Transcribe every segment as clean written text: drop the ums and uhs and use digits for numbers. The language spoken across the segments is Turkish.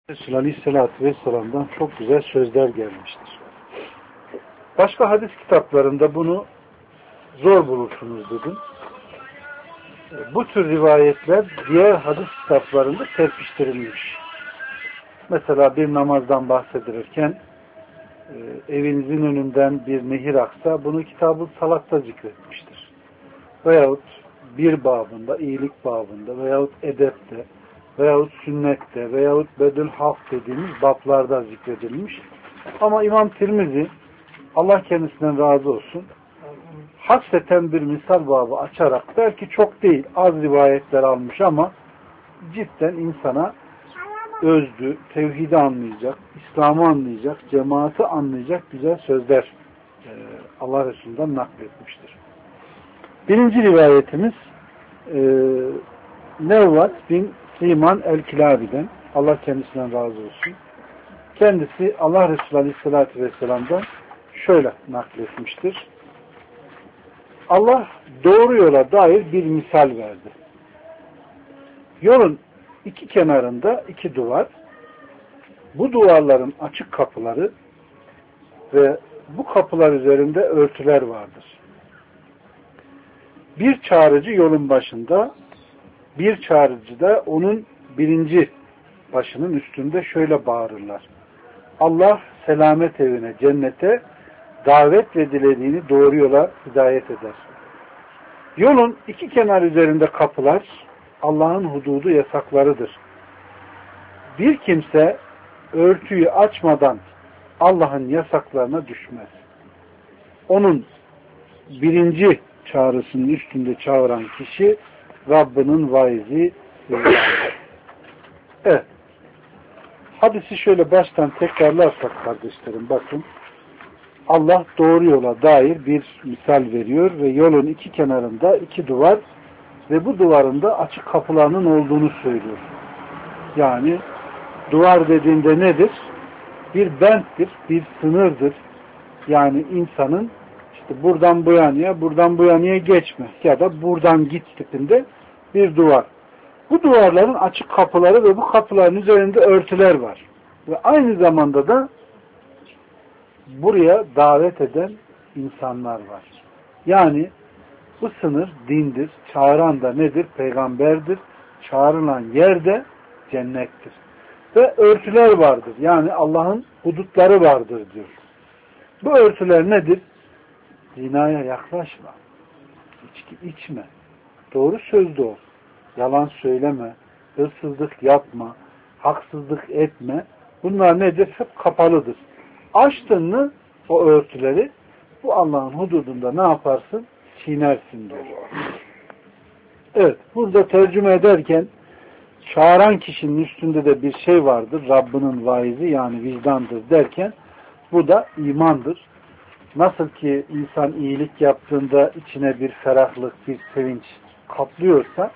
Resulü Aleyhisselatü Vesselam'dan çok güzel sözler gelmiştir. Başka hadis kitaplarında bunu zor bulursunuz dedim. Bu tür rivayetler diğer hadis kitaplarında serpiştirilmiş. Mesela bir namazdan bahsedilirken evinizin önünden bir nehir aksa bunu Kitab-ı Salat'ta zikretmiştir. Veyahut bir babında, iyilik babında veyahut edepte veyahut sünnette veyahut bedül haf dediğimiz bablarda zikredilmiş. Ama İmam Tirmizi, Allah kendisinden razı olsun, hasreten bir misal babı açarak, belki çok değil, az rivayetler almış ama cidden insana özlü, tevhidi anlayacak, İslam'ı anlayacak, cemaati anlayacak güzel sözler Allah Resulü'nden nakletmiştir. Birinci rivayetimiz Nevvat bin Siman el-Kilabi'den, Allah kendisinden razı olsun. Kendisi Allah Resulü Aleyhisselatü Vesselam'dan şöyle nakletmiştir. Allah doğru yola dair bir misal verdi. Yolun iki kenarında iki duvar, bu duvarların açık kapıları ve bu kapılar üzerinde örtüler vardır. Bir çağrıcı yolun başında, bir çağrıcı da onun birinci başının üstünde şöyle bağırırlar. Allah selamet evine, cennete davet ve dilediğini doğru yola hidayet eder. Yolun iki kenar üzerinde kapılar Allah'ın hududu, yasaklarıdır. Bir kimse örtüyü açmadan Allah'ın yasaklarına düşmez. Onun birinci çağrısının üstünde çağıran kişi Rabbinin vaizi. Evet. Hadisi şöyle baştan tekrarlarsak kardeşlerim, bakın. Allah doğru yola dair bir misal veriyor ve yolun iki kenarında iki duvar ve bu duvarında açık kapılarının olduğunu söylüyor. Yani duvar dediğinde nedir? Bir benttir, bir sınırdır. Yani insanın işte buradan bu yanıya, buradan bu yanıya geçme ya da buradan git tipinde bir duvar. Bu duvarların açık kapıları ve bu kapıların üzerinde örtüler var. Ve aynı zamanda da buraya davet eden insanlar var. Yani bu sınır dindir. Çağıran da nedir? Peygamberdir. Çağrılan yer de cennettir. Ve örtüler vardır. Yani Allah'ın hudutları vardır diyor. Bu örtüler nedir? Zinaya yaklaşma. İçki içme. Doğru sözlü ol. Yalan söyleme. Hırsızlık yapma. Haksızlık etme. Bunlar nedir? Hep kapalıdır. Açtın mı o örtüleri, bu Allah'ın hududunda ne yaparsın? Çiğnersin diyor. Evet. Burada tercüme ederken çağıran kişinin üstünde de bir şey vardır. Rabbinin vaizi, yani vicdandır derken bu da imandır. Nasıl ki insan iyilik yaptığında içine bir ferahlık, bir sevinç kaplıyorsa,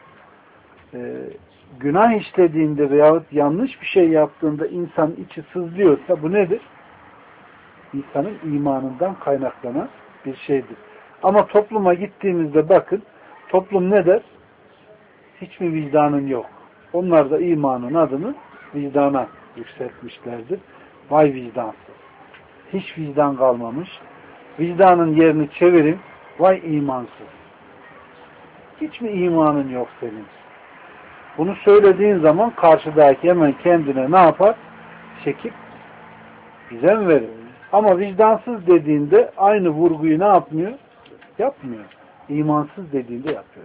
günah işlediğinde veyahut yanlış bir şey yaptığında insan içi sızlıyorsa bu nedir? İnsanın imanından kaynaklanan bir şeydir. Ama topluma gittiğimizde bakın, toplum ne der? Hiç mi vicdanın yok? Onlar da imanın adını vicdana yükseltmişlerdir. Vay vicdansız. Hiç vicdan kalmamış. Vicdanın yerini çevirin. Vay imansız. Hiç mi imanın yok senin? Bunu söylediğin zaman karşıdaki hemen kendine ne yapar? Çekip gizem verir. Ama vicdansız dediğinde aynı vurguyu ne yapmıyor? Yapmıyor. İmansız dediğinde yapıyor.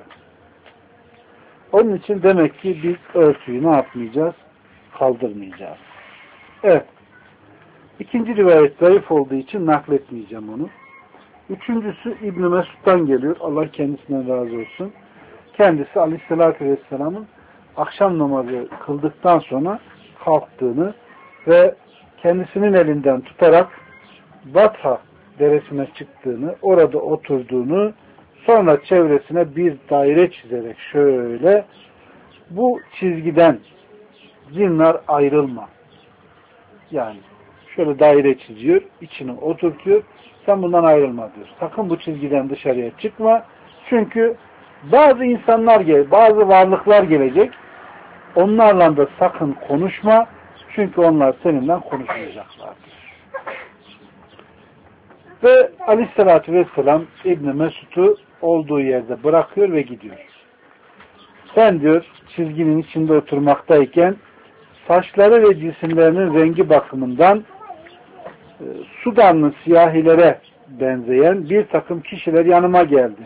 Onun için demek ki biz örtüyü ne yapmayacağız? Kaldırmayacağız. Evet. İkinci rivayet zayıf olduğu için nakletmeyeceğim onu. Üçüncüsü İbn-i Mesud'dan geliyor. Allah kendisinden razı olsun. Kendisi Aleyhisselatü Vesselam'ın akşam namazı kıldıktan sonra kalktığını ve kendisinin elinden tutarak Batha deresine çıktığını, orada oturduğunu, sonra çevresine bir daire çizerek şöyle, bu çizgiden zinlar ayrılma. Yani şöyle daire çiziyor, içine oturtuyor, sen bundan ayrılma diyor. Sakın bu çizgiden dışarıya çıkma. Çünkü bazı insanlar gelecek, bazı varlıklar gelecek. Onlarla da sakın konuşma. Çünkü onlar seninle konuşmayacaklardır. Ve Aleyhisselatü Vesselam İbn-i Mesud'u olduğu yerde bırakıyor ve gidiyor. Sen diyor çizginin içinde oturmaktayken saçları ve cisimlerinin rengi bakımından Sudanlı siyahilere benzeyen bir takım kişiler yanıma geldi.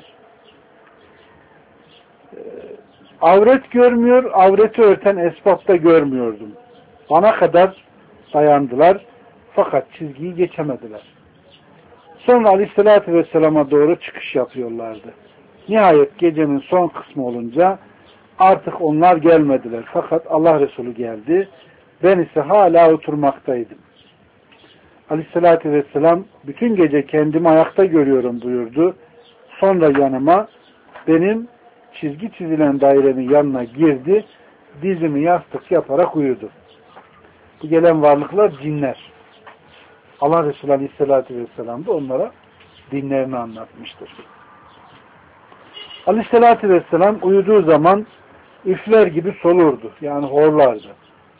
Avret görmüyor, avreti örten esbab da görmüyordum. Bana kadar dayandılar fakat çizgiyi geçemediler. Sonra Aleyhisselatü Vesselam'a doğru çıkış yapıyorlardı. Nihayet gecenin son kısmı olunca artık onlar gelmediler. Fakat Allah Resulü geldi. Ben ise hala oturmaktaydım. Aleyhisselatü Vesselam bütün gece kendimi ayakta görüyorum buyurdu. Sonra yanıma benim çizgi çizilen dairenin yanına girdi. Dizimi yastık yaparak uyudu. Bu gelen varlıklar cinler. Allah Resulü Aleyhisselatü Vesselam da onlara dinlerini anlatmıştır. Aleyhisselatü Vesselam uyuduğu zaman üfler gibi solurdu. Yani horlardı.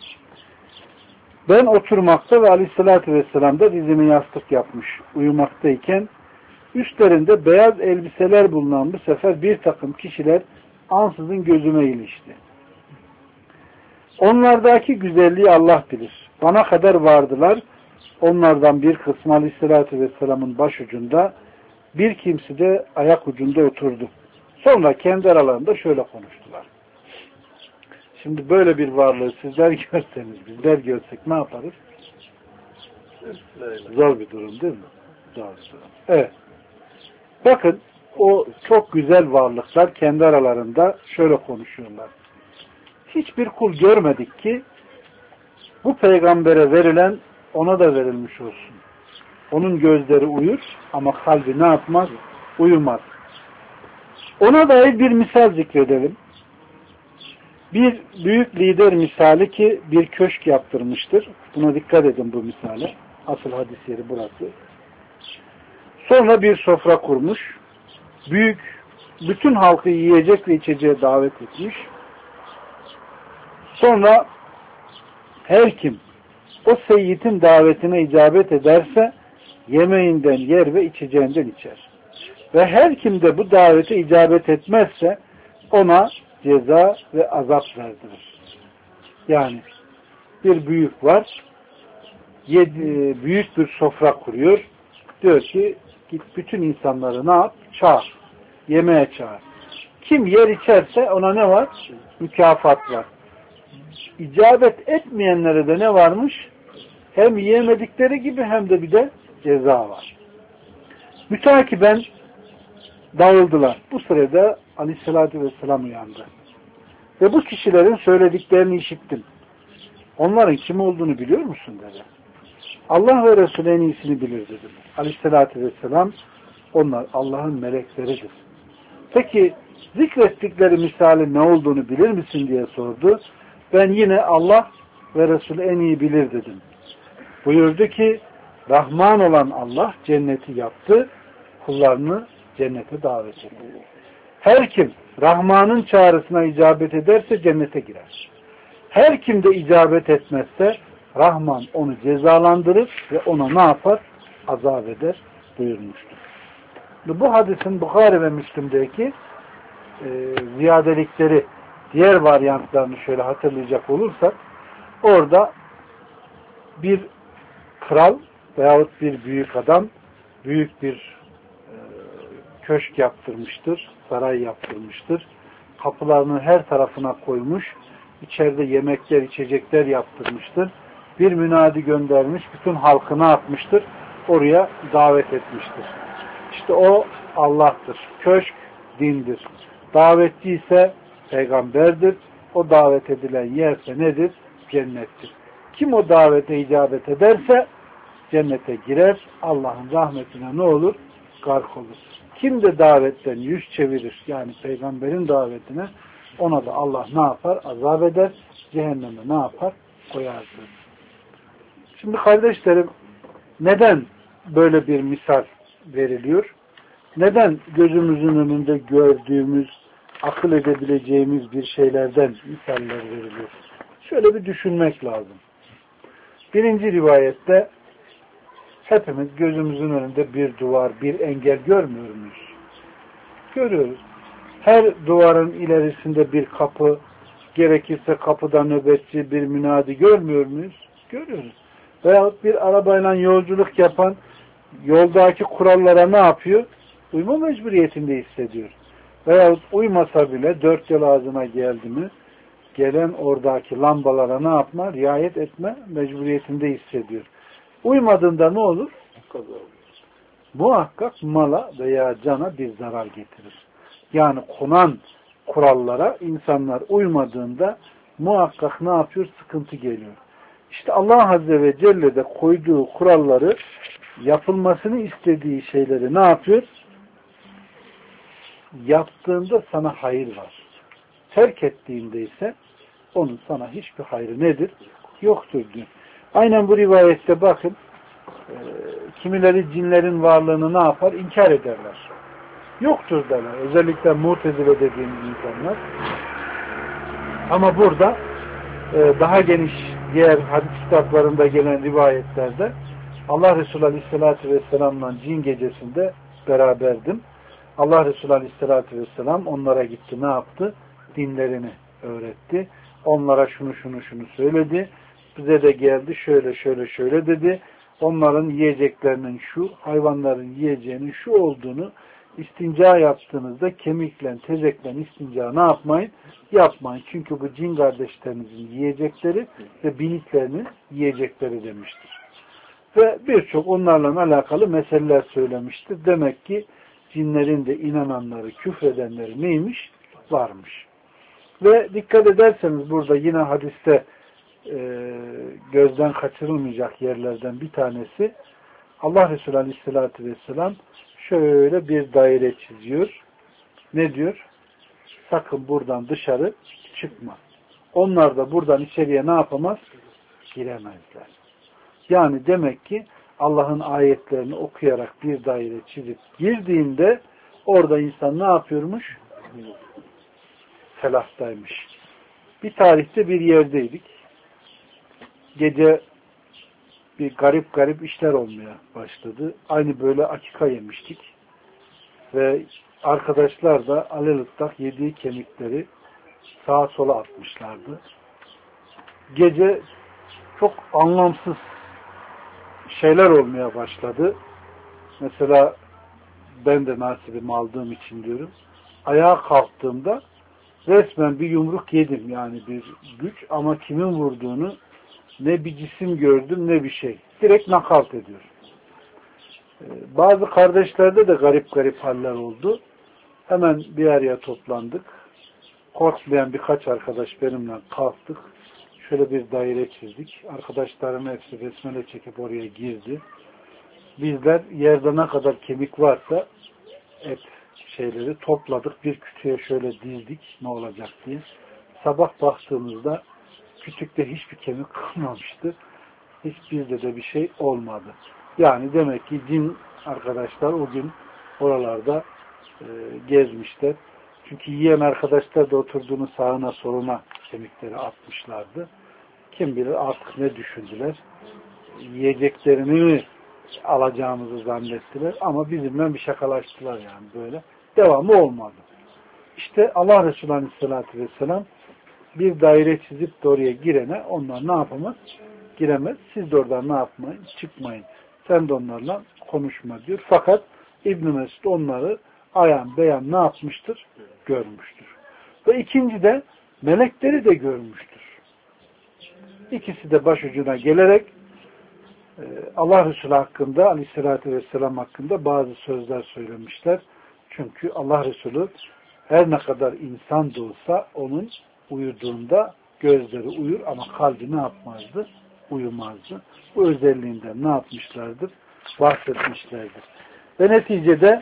Ben oturmakta ve Aleyhisselatü Vesselam da dizimi yastık yapmış uyumaktayken üstlerinde beyaz elbiseler bulunan bu sefer bir takım kişiler ansızın gözüme ilişti. Onlardaki güzelliği Allah bilir. Bana kadar vardılar. Onlardan bir kısmı Aleyhisselatü Vesselam'ın başucunda, bir kimse de ayak ucunda oturdu. Sonra kendi aralarında şöyle konuştular. Şimdi böyle bir varlığı sizler görseniz, bizler görsek ne yaparız? Zor bir durum değil mi? Zor bir durum. Evet. Bakın o çok güzel varlıklar kendi aralarında şöyle konuşuyorlar. Hiçbir kul görmedik ki bu peygambere verilen ona da verilmiş olsun. Onun gözleri uyur ama kalbi ne yapmaz? Uyumaz. Ona dair bir misal zikredelim. Bir büyük lider misali ki bir köşk yaptırmıştır. Buna dikkat edin bu misale. Asıl hadis yeri burası. Sonra bir sofra kurmuş. Bütün halkı yiyecek ve içeceğe davet etmiş. Sonra her kim o seyyidin davetine icabet ederse yemeğinden yer ve içeceğinden içer. Ve her kim de bu davete icabet etmezse ona ceza ve azap verdirir. Yani bir büyük var, büyük bir sofra kuruyor. Diyor ki git bütün insanları ne yap? Çağır. Yemeğe çağır. Kim yer içerse ona ne var? Mükafat var. İcabet etmeyenlere de ne varmış? Hem yiyemedikleri gibi hem de bir de ceza var. Mütakiben dağıldılar. Bu sırada Aleyhisselatü Vesselam uyandı. Ve bu kişilerin söylediklerini işittim. Onların kim olduğunu biliyor musun dedi. Allah ve Resulü en iyisini bilir dedi. Aleyhisselatü Vesselam onlar Allah'ın melekleridir. Peki zikrettikleri misali ne olduğunu bilir misin diye sordu. Ben yine Allah ve Resulü en iyi bilir dedim. Buyurdu ki Rahman olan Allah cenneti yaptı, kullarını cennete davet etti. Her kim Rahman'ın çağrısına icabet ederse cennete girer. Her kim de icabet etmezse Rahman onu cezalandırır ve ona ne yapar? Azap eder buyurmuştur. Bu hadisin Bukhari ve Müslim'deki ziyadelikleri, diğer varyantlarını şöyle hatırlayacak olursak orada bir kral veyahut bir büyük adam büyük bir köşk yaptırmıştır, saray yaptırmıştır. Kapılarını her tarafına koymuş, içeride yemekler, içecekler yaptırmıştır. Bir münadi göndermiş, bütün halkı ne yapmıştır? Oraya davet etmiştir. İşte o Allah'tır. Köşk dindir. Davetçi ise peygamberdir. O davet edilen yerse nedir? Cennettir. Kim o davete icabet ederse cennete girer. Allah'ın rahmetine ne olur? Gark olur. Kim de davetten yüz çevirir, yani peygamberin davetine, ona da Allah ne yapar? Azap eder. Cehenneme ne yapar? Koyar. Şimdi kardeşlerim, neden böyle bir misal veriliyor? Neden gözümüzün önünde gördüğümüz, akıl edebileceğimiz bir şeylerden misaller veriliyor? Şöyle bir düşünmek lazım. Birinci rivayette hepimiz gözümüzün önünde bir duvar, bir engel görmüyor muyuz? Görüyoruz. Her duvarın ilerisinde bir kapı, gerekirse kapıda nöbetçi, bir münadi görmüyor muyuz? Görüyoruz. Veyahut bir arabayla yolculuk yapan yoldaki kurallara ne yapıyor? Uyma mecburiyetinde hissediyor. Veyahut uymasa bile dört yol ağzına geldi mi gelen oradaki lambalara ne yapma? Riayet etme mecburiyetinde hissediyor. Uymadığında ne olur? Muhakkak mala veya cana bir zarar getirir. Yani konan kurallara insanlar uymadığında muhakkak ne yapıyor? Sıkıntı geliyor. İşte Allah Azze ve Celle de koyduğu kuralları, yapılmasını istediği şeyleri ne yapıyor? Yaptığında sana hayır var. Terk ettiğinde ise onun sana hiçbir hayrı nedir? Yoktur diyor. Aynen bu rivayette bakın, kimileri cinlerin varlığını ne yapar? İnkar ederler. Yoktur derler. Özellikle Mu'tezile dediğimiz insanlar. Ama burada daha geniş diğer hadis kitaplarında gelen rivayetlerde Allah Resulü Aleyhisselatü Vesselam'la cin gecesinde beraberdim. Allah Resulü Aleyhisselatü Vesselam onlara gitti, ne yaptı? Dinlerini öğretti. Onlara şunu söyledi. Bize de geldi şöyle dedi. Onların yiyeceklerinin şu, hayvanların yiyeceğinin şu olduğunu, istinca yaptığınızda kemikle, tezekle istinca ne yapmayın? Yapmayın. Çünkü bu cin kardeşlerinizin yiyecekleri ve biniklerinin yiyecekleri demiştir. Ve birçok onlarla alakalı meseleler söylemiştir. Demek ki cinlerin de inananları, küfredenleri neymiş? Varmış. Ve dikkat ederseniz burada yine hadiste gözden kaçırılmayacak yerlerden bir tanesi, Allah Resulü Aleyhisselatü Vesselam şöyle bir daire çiziyor. Ne diyor? Sakın buradan dışarı çıkma. Onlar da buradan içeriye ne yapamaz? Giremezler. Yani demek ki Allah'ın ayetlerini okuyarak bir daire çizip girdiğinde orada insan ne yapıyormuş? Felahtaymış. Bir tarihte bir yerdeydik. Gece bir garip işler olmaya başladı. Aynı böyle akika yemiştik. Ve arkadaşlar da aleluttak yediği kemikleri sağa sola atmışlardı. Gece çok anlamsız şeyler olmaya başladı. Mesela ben de nasibimi aldığım için diyorum. Ayağa kalktığımda resmen bir yumruk yedim. Yani bir güç, ama kimin vurduğunu ne bir cisim gördüm ne bir şey. Direkt nakavt ediyor. Bazı kardeşlerde de garip haller oldu. Hemen bir araya toplandık. Korkmayan birkaç arkadaş benimle kalktık. Şöyle bir daire çizdik. Arkadaşlarım hepsi besmele çekip oraya girdi. Bizler yerde ne kadar kemik varsa et şeyleri topladık. Bir kütüğe şöyle dizdik ne olacak diye. Sabah baktığımızda kütükte hiçbir kemik kalmamıştı. Hiç bizde de bir şey olmadı. Yani demek ki cin arkadaşlar o gün oralarda gezmişler. Çünkü yiyen arkadaşlar da oturduğunu sağına soluna kemikleri atmışlardı. Kim bilir artık ne düşündüler. Yiyeceklerini mi alacağımızı zannettiler. Ama bizimle bir şakalaştılar yani böyle. Devamı olmadı. İşte Allah Resulü Aleyhisselatü Vesselam bir daire çizip de oraya girene onlar ne yapamaz? Giremez. Siz de oradan ne yapmayın? Çıkmayın. Sen de onlarla konuşma diyor. Fakat İbn-i Mesud onları ayan beyan ne yapmıştır? Görmüştür. Ve ikinci de melekleri de görmüştür. İkisi de başucuna gelerek Allah Resulü hakkında, Aleyhisselatü Vesselam hakkında bazı sözler söylemişler. Çünkü Allah Resulü her ne kadar insan da olsa onun uyuduğunda gözleri uyur ama kalbi ne yapmazdı? Uyumazdı. Bu özelliğinden ne yapmışlardır? Bahsetmişlerdir. Ve neticede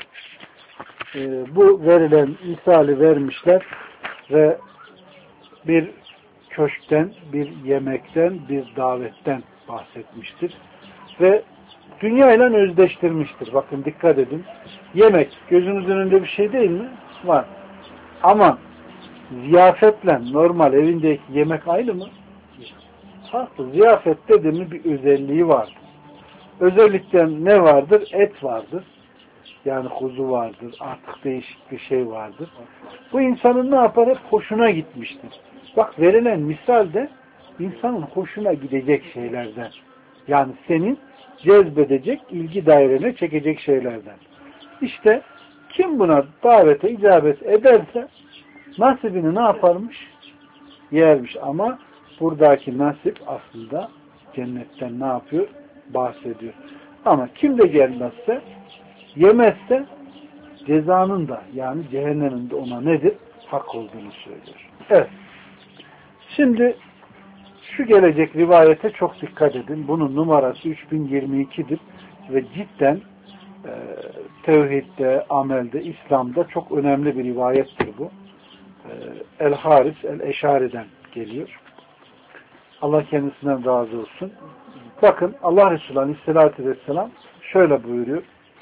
bu verilen misali vermişler ve bir köşkten, bir yemekten, bir davetten bahsetmiştir. Ve dünyayla özdeştirmiştir. Bakın dikkat edin. Yemek gözünüzün önünde bir şey değil mi? Var. Ama ziyafetle normal evindeki yemek aynı mı? Farklı. Ziyafet dediğimiz bir özelliği vardır. Özellikten ne vardır? Et vardır. Yani kuzu vardır. Artık değişik bir şey vardır. Bu insanın ne yapar? Hep hoşuna gitmiştir. Bak verilen misal de insanın hoşuna gidecek şeylerden. Yani senin cezbedecek, ilgi dairene çekecek şeylerden. İşte kim buna davete icabet ederse nasibini ne yaparmış? Yermiş. Ama buradaki nasip aslında cennetten ne yapıyor? Bahsediyor. Ama kim de gelmezse, yemezse cezanın da yani cehennemin de ona nedir? Hak olduğunu söylüyor. Evet. Şimdi şu gelecek rivayete çok dikkat edin. Bunun numarası 3022'dir ve cidden tevhidde, amelde, İslam'da çok önemli bir rivayettir bu. El-Haris el-Eşari'den geliyor. Allah kendisinden razı olsun. Bakın Allah Resulü Aleyhisselatü Vesselam şöyle buyuruyor.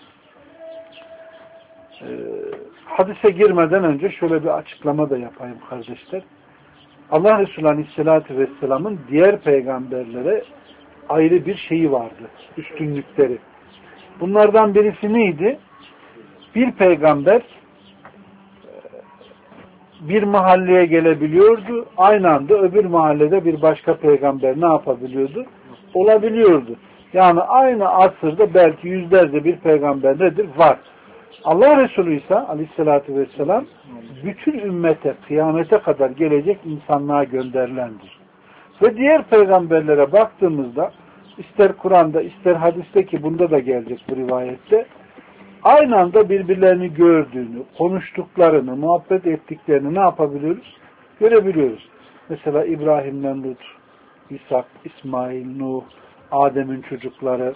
Hadise girmeden önce şöyle bir açıklama da yapayım kardeşler. Allah Resulü Aleyhisselatü Vesselam'ın diğer peygamberlere ayrı bir şeyi vardı. Üstünlükleri. Bunlardan birisi neydi? Bir peygamber bir mahalleye gelebiliyordu. Aynı anda öbür mahallede bir başka peygamber ne yapabiliyordu? Olabiliyordu. Yani aynı asırda belki yüzlerce bir peygamber nedir? Var. Allah Resulü ise aleyhissalatü vesselam bütün ümmete, kıyamete kadar gelecek insanlığa gönderilendir. Ve diğer peygamberlere baktığımızda ister Kur'an'da ister hadiste ki bunda da gelecek bu rivayette aynı anda birbirlerini gördüğünü, konuştuklarını, muhabbet ettiklerini ne yapabiliyoruz? Görebiliyoruz. Mesela İbrahim'den Lut, İshak, İsmail, Nuh, Adem'in çocukları,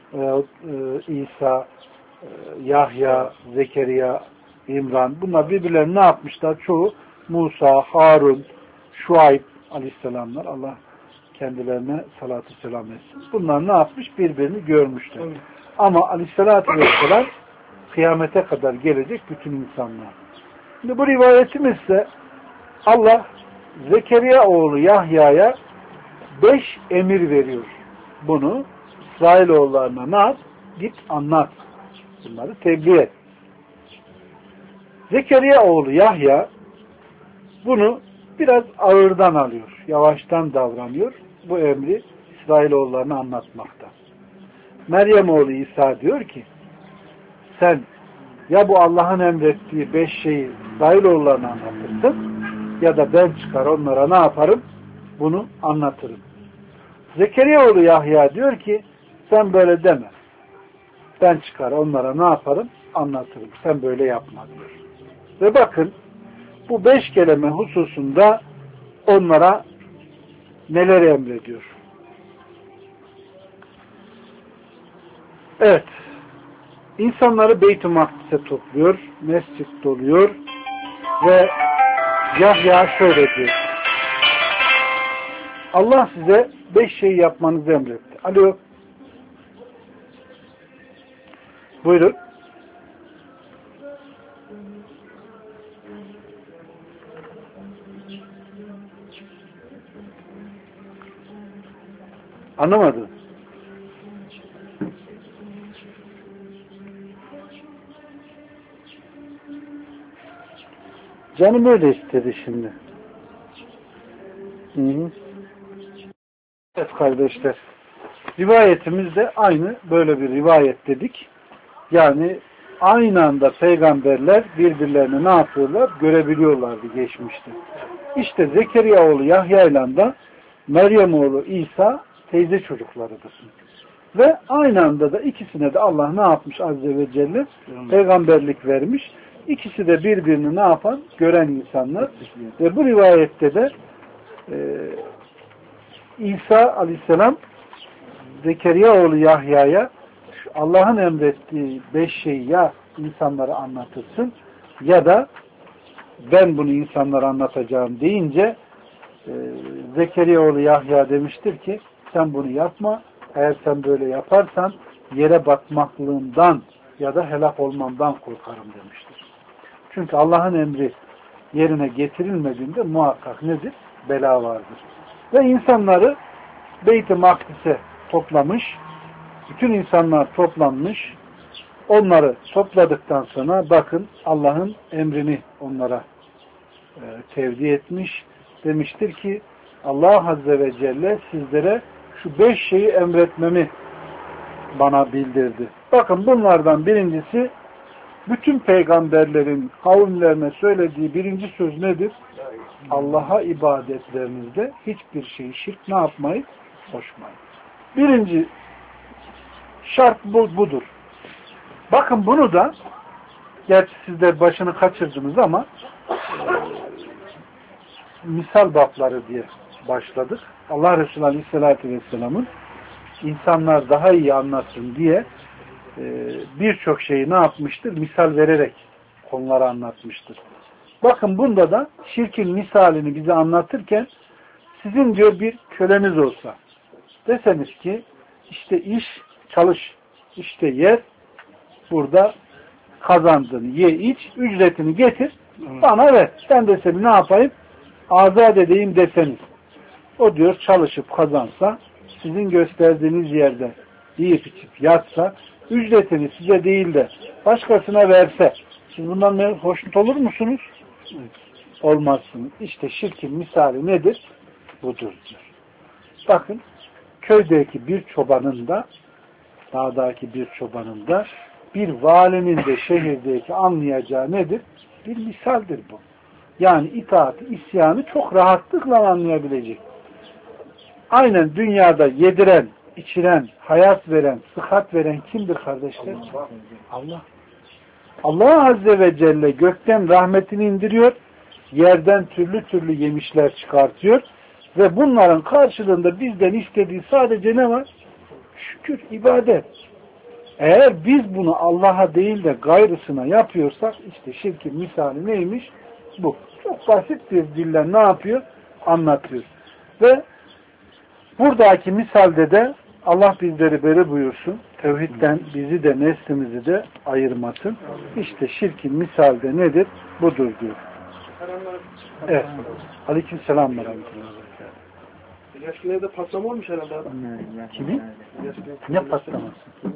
İsa, Yahya, Zekeriya, İmran. Bunlar birbirlerini ne yapmışlar? Çoğu Musa, Harun, Şuayb aleyhisselamlar. Allah kendilerine salatü selam etsin. Bunlar ne yapmış? Birbirini görmüşler. Evet. Ama aleyhissalatü vesselam kıyamete kadar gelecek bütün insanlar. Şimdi bu rivayetimizse Allah Zekeriya oğlu Yahya'ya 5 emir veriyor. Bunu İsrailoğullarına ne yap? Git anlat. Bunları tebliğ et. Zekeriya oğlu Yahya bunu biraz ağırdan alıyor. Yavaştan davranıyor. Bu emri İsrailoğullarına anlatmakta. Meryem oğlu İsa diyor ki sen ya bu Allah'ın emrettiği 5 şeyi İsrailoğullarına anlatırsın ya da ben çıkar onlara ne yaparım? Bunu anlatırım. Zekeriya oğlu Yahya diyor ki sen böyle deme. Ben çıkar onlara ne yaparım? Anlatırım. Sen böyle yapma diyor. Ve bakın bu 5 kelime hususunda onlara neler emrediyor. Evet. İnsanları Beyt-i Makdis'e topluyor. Mescid doluyor. Ve Yahya şöyle diyor. Allah size 5 şey yapmanızı emretti. Alo. Buyurun. Anlamadım. Canım öyle istedi şimdi. Hı. Evet kardeşler. Rivayetimiz de aynı böyle bir rivayet dedik. Yani aynı anda peygamberler birbirlerini ne yapıyorlar? Görebiliyorlardı geçmişte. İşte Zekeriya oğlu Yahya ile de Meryem oğlu İsa teyze çocuklarıdır. Ve aynı anda da ikisine de Allah ne yapmış Azze ve Celle? Peygamberlik vermiş. İkisi de birbirini ne yapan? Gören insanlar. Ve bu rivayette de İsa aleyhisselam Zekeriya oğlu Yahya'ya Allah'ın emrettiği 5 şeyi ya insanlara anlatırsın ya da ben bunu insanlara anlatacağım deyince Zekeriya oğlu Yahya demiştir ki sen bunu yapma. Eğer sen böyle yaparsan yere batmaklığından ya da helak olmamdan korkarım demiştir. Çünkü Allah'ın emri yerine getirilmediğinde muhakkak nedir? Bela vardır. Ve insanları Beyt-i Makdis'e toplamış. Bütün insanlar toplanmış. Onları topladıktan sonra bakın Allah'ın emrini onlara tevdi etmiş. Demiştir ki Allah Azze ve Celle sizlere şu 5 şeyi emretmemi bana bildirdi. Bakın bunlardan birincisi bütün peygamberlerin kavimlerine söylediği birinci söz nedir? Allah'a ibadetlerinizde hiçbir şeyi şirk ne yapmayın? Koşmayın. Birinci şart budur. Bakın bunu da gerçi sizler başını kaçırdınız ama misal babları diye başladık. Allah Resulü Aleyhisselatü Vesselam'ın insanlar daha iyi anlatsın diye birçok şeyi ne yapmıştır? Misal vererek konuları anlatmıştır. Bakın bunda da şirkin misalini bize anlatırken sizin diyor bir köleniz olsa deseniz ki işte iş, çalış, işte yer, burada kazandın, ye, iç, ücretini getir, bana ver. Ben de seni ne yapayım? Azat edeyim deseniz. O diyor çalışıp kazansa, sizin gösterdiğiniz yerde yiyip içip yatsa, ücretini size değil de başkasına verse, siz bundan hoşnut olur musunuz? Olmazsınız. İşte şirkin misali nedir? Budur diyor. Bakın, köydeki bir çobanın da, dağdaki bir çobanın da, bir valinin de şehirdeki anlayacağı nedir? Bir misaldir bu. Yani itaati, isyanı çok rahatlıkla anlayabilecek. Aynen dünyada yediren, içiren, hayat veren, sıhhat veren kimdir kardeşler? Allah. Allah Azze ve Celle gökten rahmetini indiriyor, yerden türlü türlü yemişler çıkartıyor ve bunların karşılığında bizden istediği sadece ne var? Şükür, ibadet. Eğer biz bunu Allah'a değil de gayrısına yapıyorsak işte şirkin misali neymiş? Bu. Çok basit bir dille ne yapıyor? Anlatıyor. Ve buradaki misalde de Allah bizleri beri buyursun. Tevhidden bizi de neslimizi de ayırmasın. İşte şirkin misalde nedir? Budur diyor. Evet. Aleykümselam ve rahmetullah. Yaşlılarda patlama olmuş herhalde adam. Kimin? Ne patlaması?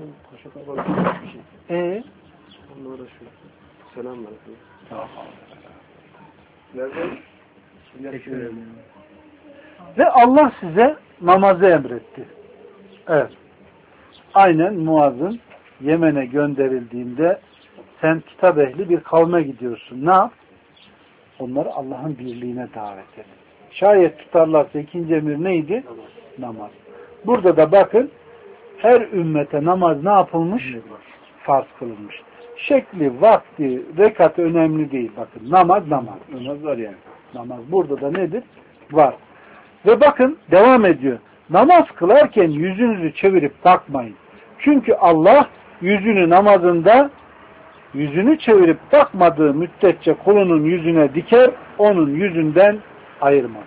Onunla uğraşıyor. Selam var. Nerede? Ve Allah size namazı emretti. Evet. Aynen Muaz'ın Yemen'e gönderildiğinde sen kitap ehli bir kavme gidiyorsun. Ne yap? Onları Allah'ın birliğine davet et. Şayet tutarlarsa ikinci emir neydi? Namaz. Burada da bakın her ümmete namaz ne yapılmış? Farz kılınmış. Şekli, vakti, rekatı önemli değil. Bakın namaz. Namaz var yani. Namaz burada da nedir? Var. Ve bakın devam ediyor. Namaz kılarken yüzünüzü çevirip bakmayın. Çünkü Allah yüzünü namazında yüzünü çevirip bakmadığı müddetçe kulunun yüzüne diker, onun yüzünden ayırmaz.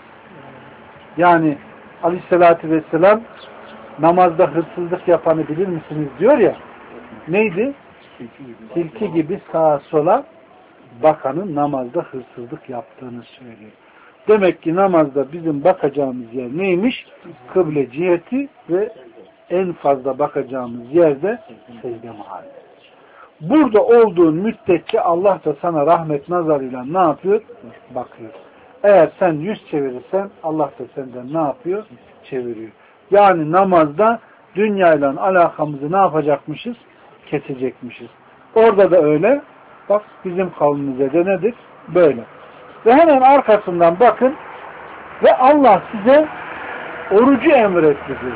Yani Aleyhisselatü Vesselam namazda hırsızlık yapanı bilir misiniz diyor ya, neydi? Tilki gibi sağa sola bakanın namazda hırsızlık yaptığını söylüyor. Demek ki namazda bizim bakacağımız yer neymiş? Kıble ciheti ve en fazla bakacağımız yerde secde mahalli. Burada olduğun müddetçe Allah da sana rahmet nazarıyla ne yapıyor? Bakıyor. Eğer sen yüz çevirirsen Allah da senden ne yapıyor? Çeviriyor. Yani namazda dünyayla alakamızı ne yapacakmışız? Kesecekmişiz. Orada da öyle. Bak bizim kavmimize de nedir? Böyle. Ve hemen arkasından bakın ve Allah size orucu emretti diyor.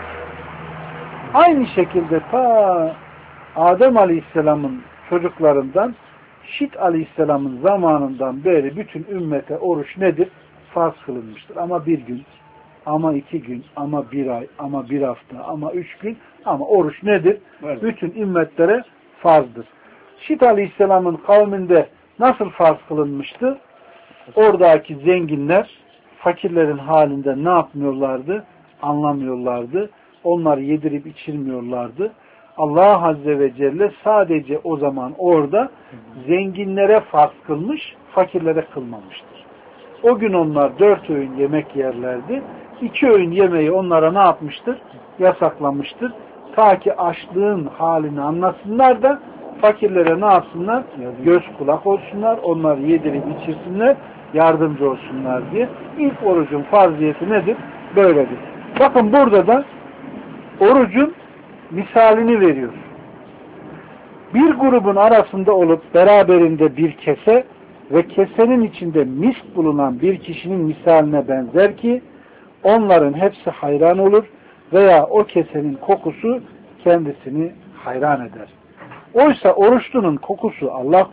Aynı şekilde ta Adem Aleyhisselam'ın çocuklarından Şit Aleyhisselam'ın zamanından beri bütün ümmete oruç nedir? Farz kılınmıştır. Ama bir gün, ama 2 gün, ama 1 ay, ama 1 hafta, ama 3 gün, ama oruç nedir? Evet. Bütün ümmetlere farzdır. Şit Aleyhisselam'ın kavminde nasıl farz kılınmıştı? Oradaki zenginler fakirlerin halinde ne yapmıyorlardı? Anlamıyorlardı. Onları yedirip içirmiyorlardı. Allah Azze ve Celle sadece o zaman orada zenginlere farz kılmış, fakirlere kılmamıştır. O gün onlar 4 öğün yemek yerlerdi. 2 öğün yemeği onlara ne yapmıştır? Yasaklamıştır. Ta ki açlığın halini anlasınlar da fakirlere ne yapsınlar? Göz kulak olsunlar, onları yedirip içirsinler, yardımcı olsunlar diye. İlk orucun farziyeti nedir? Böyledir. Bakın burada da orucun misalini veriyor. Bir grubun arasında olup beraberinde bir kese ve kesenin içinde misk bulunan bir kişinin misaline benzer ki onların hepsi hayran olur veya o kesenin kokusu kendisini hayran eder. Oysa oruçlunun kokusu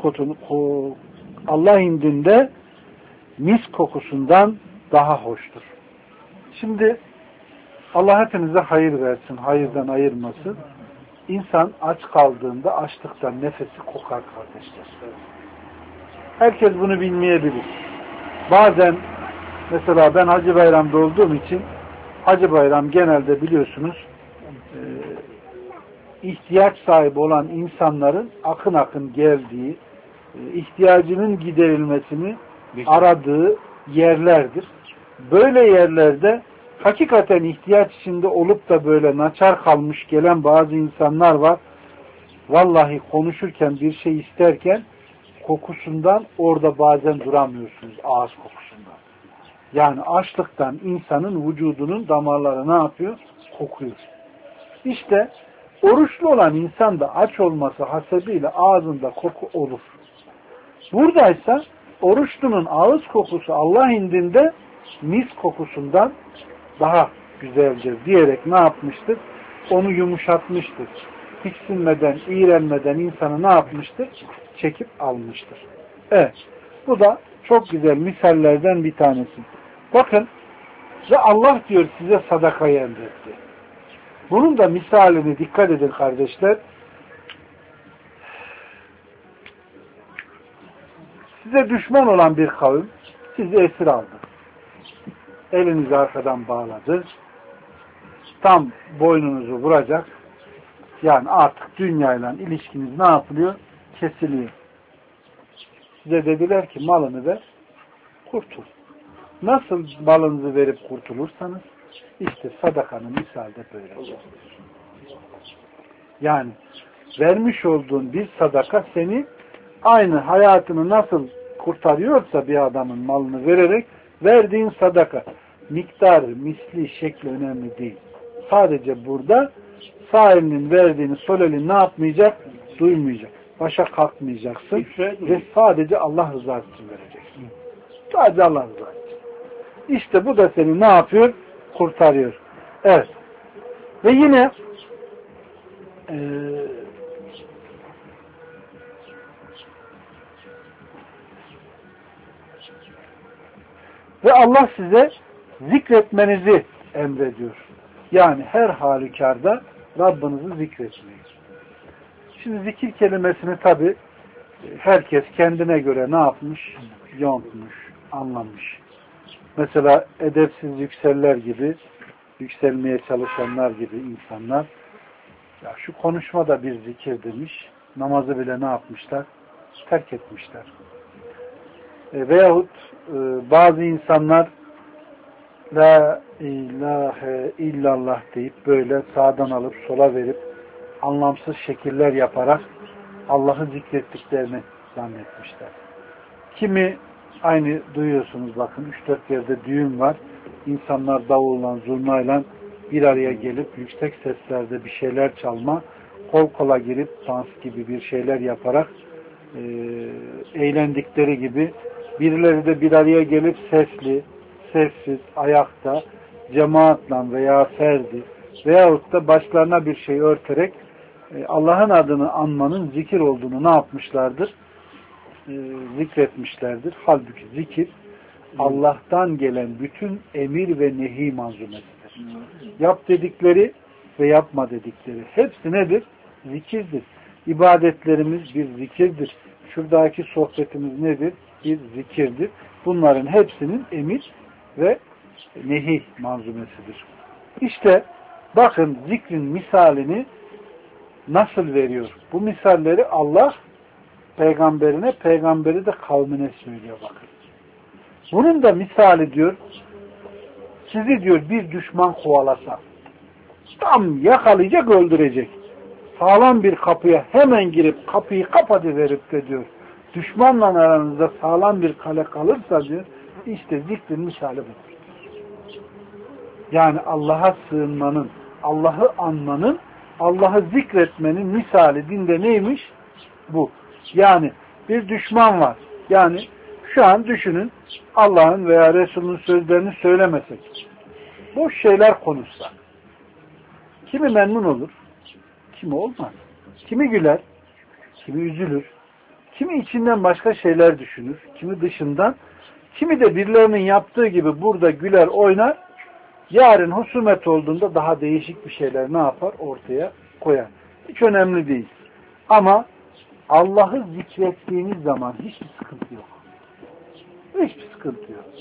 Allah indinde misk kokusundan daha hoştur. Şimdi Allah hepinize hayır versin, hayırdan ayırmasın. İnsan aç kaldığında açlıktan nefesi kokar kardeşler. Herkes bunu bilmeyebilir. Bazen mesela ben Hacı Bayram'da olduğum için Hacı Bayram genelde biliyorsunuz ihtiyaç sahibi olan insanların akın akın geldiği, ihtiyacının giderilmesini aradığı yerlerdir. Böyle yerlerde hakikaten ihtiyaç içinde olup da böyle naçar kalmış gelen bazı insanlar var. Vallahi konuşurken bir şey isterken kokusundan orada bazen duramıyorsunuz, ağız kokusundan. Yani açlıktan insanın vücudunun damarları ne yapıyor? Kokuyor. İşte oruçlu olan insan da aç olması hasebiyle ağzında koku olur. Buradaysa oruçlunun ağız kokusu Allah indinde mis kokusundan daha güzeldir diyerek ne yapmıştır? Onu yumuşatmıştır. Tiksinmeden, iğrenmeden insanı ne yapmıştır? Çekip almıştır. Evet. Bu da çok güzel misallerden bir tanesi. Bakın ve Allah diyor size sadakayı emretti. Bunun da misalini dikkat edin kardeşler. Size düşman olan bir kavim sizi esir aldı. Elinizi arkadan bağladı. Tam boynunuzu vuracak. Yani artık dünyayla ilişkiniz ne yapılıyor? Kesiliyor. Size dediler ki malını ver, kurtul. Nasıl malınızı verip kurtulursanız işte sadakanın misali de böyle. Yani vermiş olduğun bir sadaka seni aynı hayatını nasıl kurtarıyorsa bir adamın malını vererek verdiğin sadaka miktar, misli, şekli önemli değil. Sadece burada sağ elinin verdiğini sol elin ne yapmayacak? Duymayacak. Başa kalkmayacaksın ve sadece Allah rızası için vereceksin. Sadece Allah rızası için. İşte bu da seni ne yapıyor? Kurtarıyor. Evet. Ve yine ve Allah size zikretmenizi emrediyor. Yani her halükarda Rabbinizi zikretmeyi. Şimdi zikir kelimesini tabi herkes kendine göre ne yapmış? Yontmuş, anlamış. Mesela edepsiz yükseller gibi, yükselmeye çalışanlar gibi insanlar, ya şu konuşma da bir zikir demiş, namazı bile ne yapmışlar? Terk etmişler. Veyahut bazı insanlar La ilahe illallah deyip böyle sağdan alıp sola verip anlamsız şekiller yaparak Allah'ı zikrettiklerini zannetmişler. Kimi aynı duyuyorsunuz bakın 3-4 yerde düğün var. İnsanlar davulla, zurnayla bir araya gelip yüksek seslerde bir şeyler çalma, kol kola girip dans gibi bir şeyler yaparak eğlendikleri gibi birileri de bir araya gelip sesli, sessiz, ayakta, cemaatla veya ferdi veyahut da başlarına bir şey örterek Allah'ın adını anmanın zikir olduğunu ne yapmışlardır? Zikretmişlerdir. Halbuki zikir Allah'tan gelen bütün emir ve nehi manzumesidir. Yap dedikleri ve yapma dedikleri hepsi nedir? Zikirdir. İbadetlerimiz bir zikirdir. Şuradaki sohbetimiz nedir? Bir zikirdir. Bunların hepsinin emir ve nehi manzumesidir. İşte bakın zikrin misalini nasıl veriyor? Bu misalleri Allah peygamberine, peygamberi de kavmine söylüyor bakın. Bunun da misali diyor sizi diyor bir düşman kovalasa, tam yakalayacak, öldürecek. Sağlam bir kapıya hemen girip kapıyı kapatıverip de diyor, düşmanla aranızda sağlam bir kale kalırsa diyor, işte zikrin misali budur. Yani Allah'a sığınmanın, Allah'ı anmanın, Allah'ı zikretmenin misali dinde neymiş? Bu. Yani bir düşman var. Yani şu an düşünün, Allah'ın veya Resul'ün sözlerini söylemesek, boş şeyler konuşsak, kimi memnun olur, kimi olmaz. Kimi güler, kimi üzülür, kimi içinden başka şeyler düşünür, kimi dışından, kimi de birilerinin yaptığı gibi burada güler, oynar, yarın husumet olduğunda daha değişik bir şeyler ne yapar? Ortaya koyar. Hiç önemli değil. Ama Allah'ı zikrettiğiniz zaman hiçbir sıkıntı yok. Hiçbir sıkıntı yok.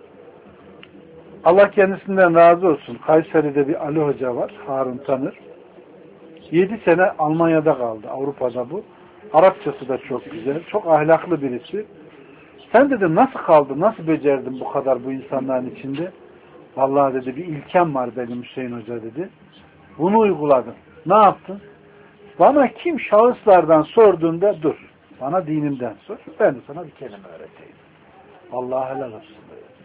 Allah kendisinden razı olsun. Kayseri'de bir Ali Hoca var. Harun tanır. 7 sene Almanya'da kaldı. Avrupa'da bu. Arapçası da çok güzel. Çok ahlaklı birisi. Sen dedim nasıl kaldın? Nasıl becerdin bu kadar bu insanların içinde? Vallahi dedi bir ilkem var benim Hüseyin Hoca dedi. Bunu uyguladım. Ne yaptın? Bana kim şahıslardan sorduğunda dur. Bana dinimden sor. Ben de sana bir kelime öğreteyim. Allah'a helal olsun.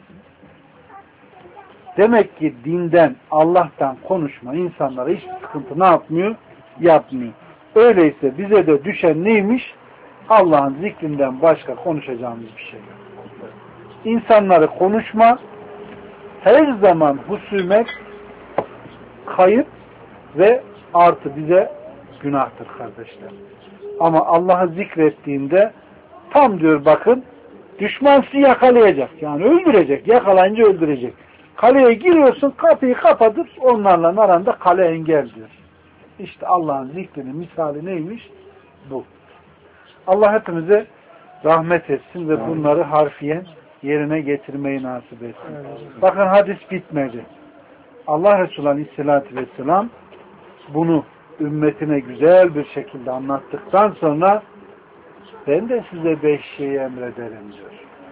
Demek ki dinden, Allah'tan konuşma insanlara hiçbir sıkıntı ne yapmıyor? Yapmıyor. Öyleyse bize de düşen neymiş? Allah'ın zikrinden başka konuşacağımız bir şey yok. İnsanları konuşma, her zaman husumet, kayıp ve artı bize günahtır kardeşler. Ama Allah'ı zikrettiğinde tam diyor bakın, düşman sizi yakalayacak. Yani öldürecek. Yakalayınca öldürecek. Kaleye giriyorsun, kapıyı kapatır, onlarla aranda kale engel diyor. İşte Allah'ın zikrinin misali neymiş? Bu. Allah hepimize rahmet etsin ve bunları harfiyen yerine getirmeyi nasip etsin. Bakın hadis bitmedi. Allah Resulü Aleyhisselatü Vesselam bunu ümmetine güzel bir şekilde anlattıktan sonra ben de size 5 şeyi emrederim diyor.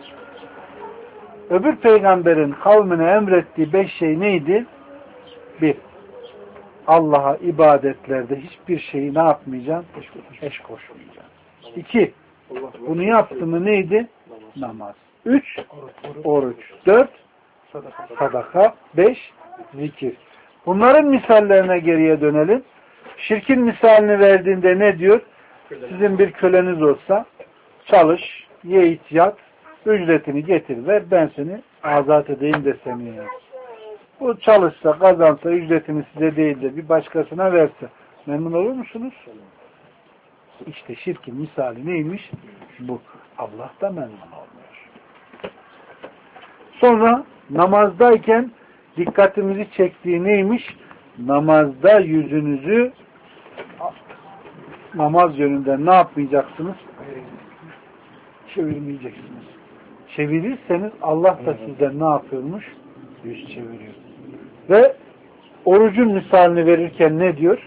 Öbür peygamberin kavmine emrettiği 5 şey neydi? 1. Allah'a ibadetlerde hiçbir şeyi ne yapmayacaksın? Eş koşmayacaksın. 2. Bunu yaptı mı neydi? Namaz. 3. Oruç. 4. Sadaka. 5. Zikir. Bunların misallerine geriye dönelim. Şirkin misalini verdiğinde ne diyor? Sizin bir köleniz olsa çalış, ye iç yat, ücretini getir ver, ben seni azat edeyim de seni yani. Bu çalışsa, kazansa, ücretini size değil de bir başkasına verse memnun olur musunuz? İşte şirkin misali neymiş? Bu. Allah da memnun olmuyor. Sonra namazdayken dikkatimizi çektiği neymiş? Namazda yüzünüzü namaz yönünden ne yapmayacaksınız? Çevirmeyeceksiniz. Çevirirseniz Allah da sizden ne yapıyormuş? Yüz çeviriyor. Ve orucun misalini verirken ne diyor?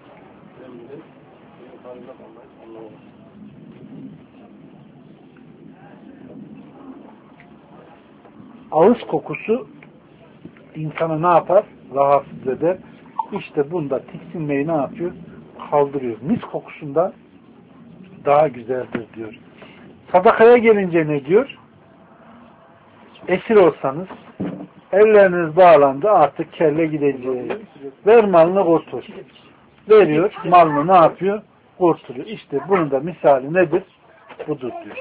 Ağız kokusu insana ne yapar? Rahatsız eder. İşte bunda tiksinmeyi ne yapıyor? Kaldırıyor. Mis kokusundan daha güzeldir diyor. Sadakaya gelince ne diyor? Esir olsanız elleriniz bağlandı artık kelle gideceği. Ver malını kurtul. Veriyor. Malını ne yapıyor? Kurtuluyor. İşte bunun da misali nedir? Budur diyor.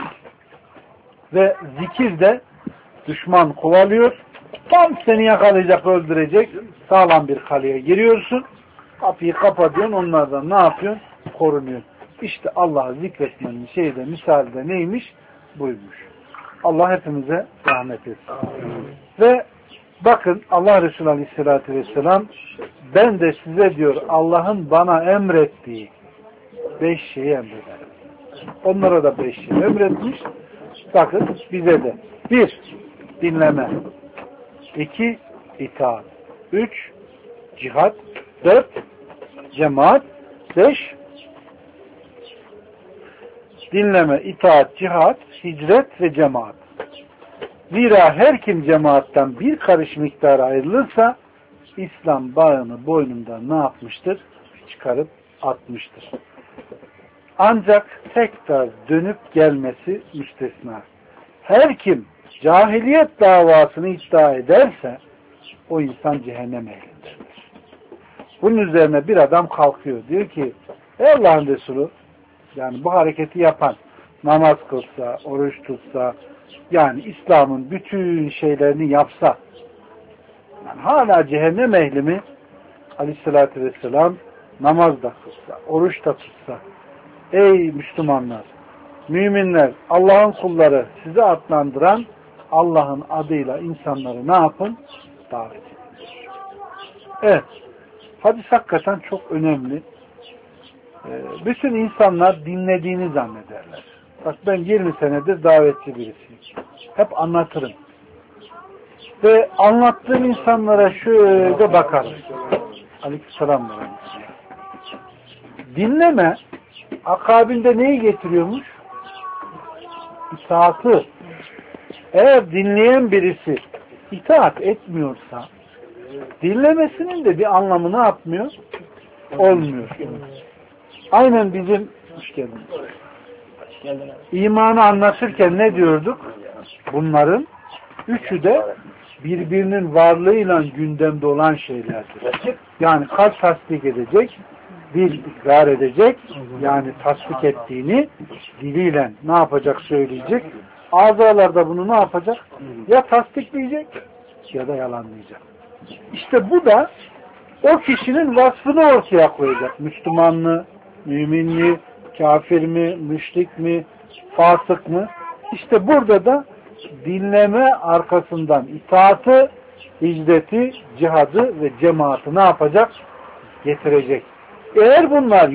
Ve zikir de düşman kovalıyor. Tam seni yakalayacak, öldürecek. Sağlam bir kaleye giriyorsun. Kapıyı kapatıyorsun. Onlardan ne yapıyorsun? Korunuyor. İşte Allah'ı zikretmenin şeyde, misalde neymiş? Buymuş. Allah hepimize rahmet etsin. Ve bakın Allah Resulü Aleyhisselatü Vesselam ben de size diyor Allah'ın bana emrettiği 5 şeyi emrederim. Onlara da 5 şey emretmiş. Bakın bize de. 1. Dinleme. 2. İtaat. 3. Cihat. 4. Cemaat. 5. Dinleme, itaat, cihat, hicret ve cemaat. Zira her kim cemaattan bir karış miktarı ayrılırsa İslam bağını boynundan ne yapmıştır? Çıkarıp atmıştır. Ancak tekrar dönüp gelmesi müstesna. Her kim cahiliyet davasını iddia ederse o insan cehennem ehlindendir. Bunun üzerine bir adam kalkıyor. Diyor ki ey Allah'ın Resulü, yani bu hareketi yapan namaz kılsa, oruç tutsa, yani İslam'ın bütün şeylerini yapsa, yani hala cehennem ehli mi? Aleyhissalatü vesselam namaz da kılsa, oruç da tutsa. Ey Müslümanlar, müminler, Allah'ın kulları, sizi adlandıran Allah'ın adıyla insanları ne yapın? Davet edin. Evet. Hadis hakikaten çok önemli. Bütün insanlar dinlediğini zannederler. Bak ben 20 senedir davetçi birisiyim. Hep anlatırım. Ve anlattığım insanlara şöyle bakarım. Aleykümselam. Dinleme akabinde neyi getiriyormuş? İtaatı. Eğer dinleyen birisi itaat etmiyorsa dinlemesinin de bir anlamı ne yapmıyor? Olmuyor. Aynen bizim imanı anlatırken ne diyorduk? Bunların üçü de birbirinin varlığıyla gündemde olan şeylerdir. Yani kalp tasdik edecek, dil ikrar edecek, yani tasdik ettiğini diliyle ne yapacak söyleyecek. Azalarda bunu ne yapacak? Ya tasdikleyecek ya da yalanlayacak. İşte bu da o kişinin vasfını ortaya koyacak. Müslüman mı, mümin mi, kafir mi, müşrik mi, fasık mı? İşte burada da dinleme arkasından itaatı, hicreti, cihadı ve cemaati ne yapacak? Getirecek. Eğer bunlar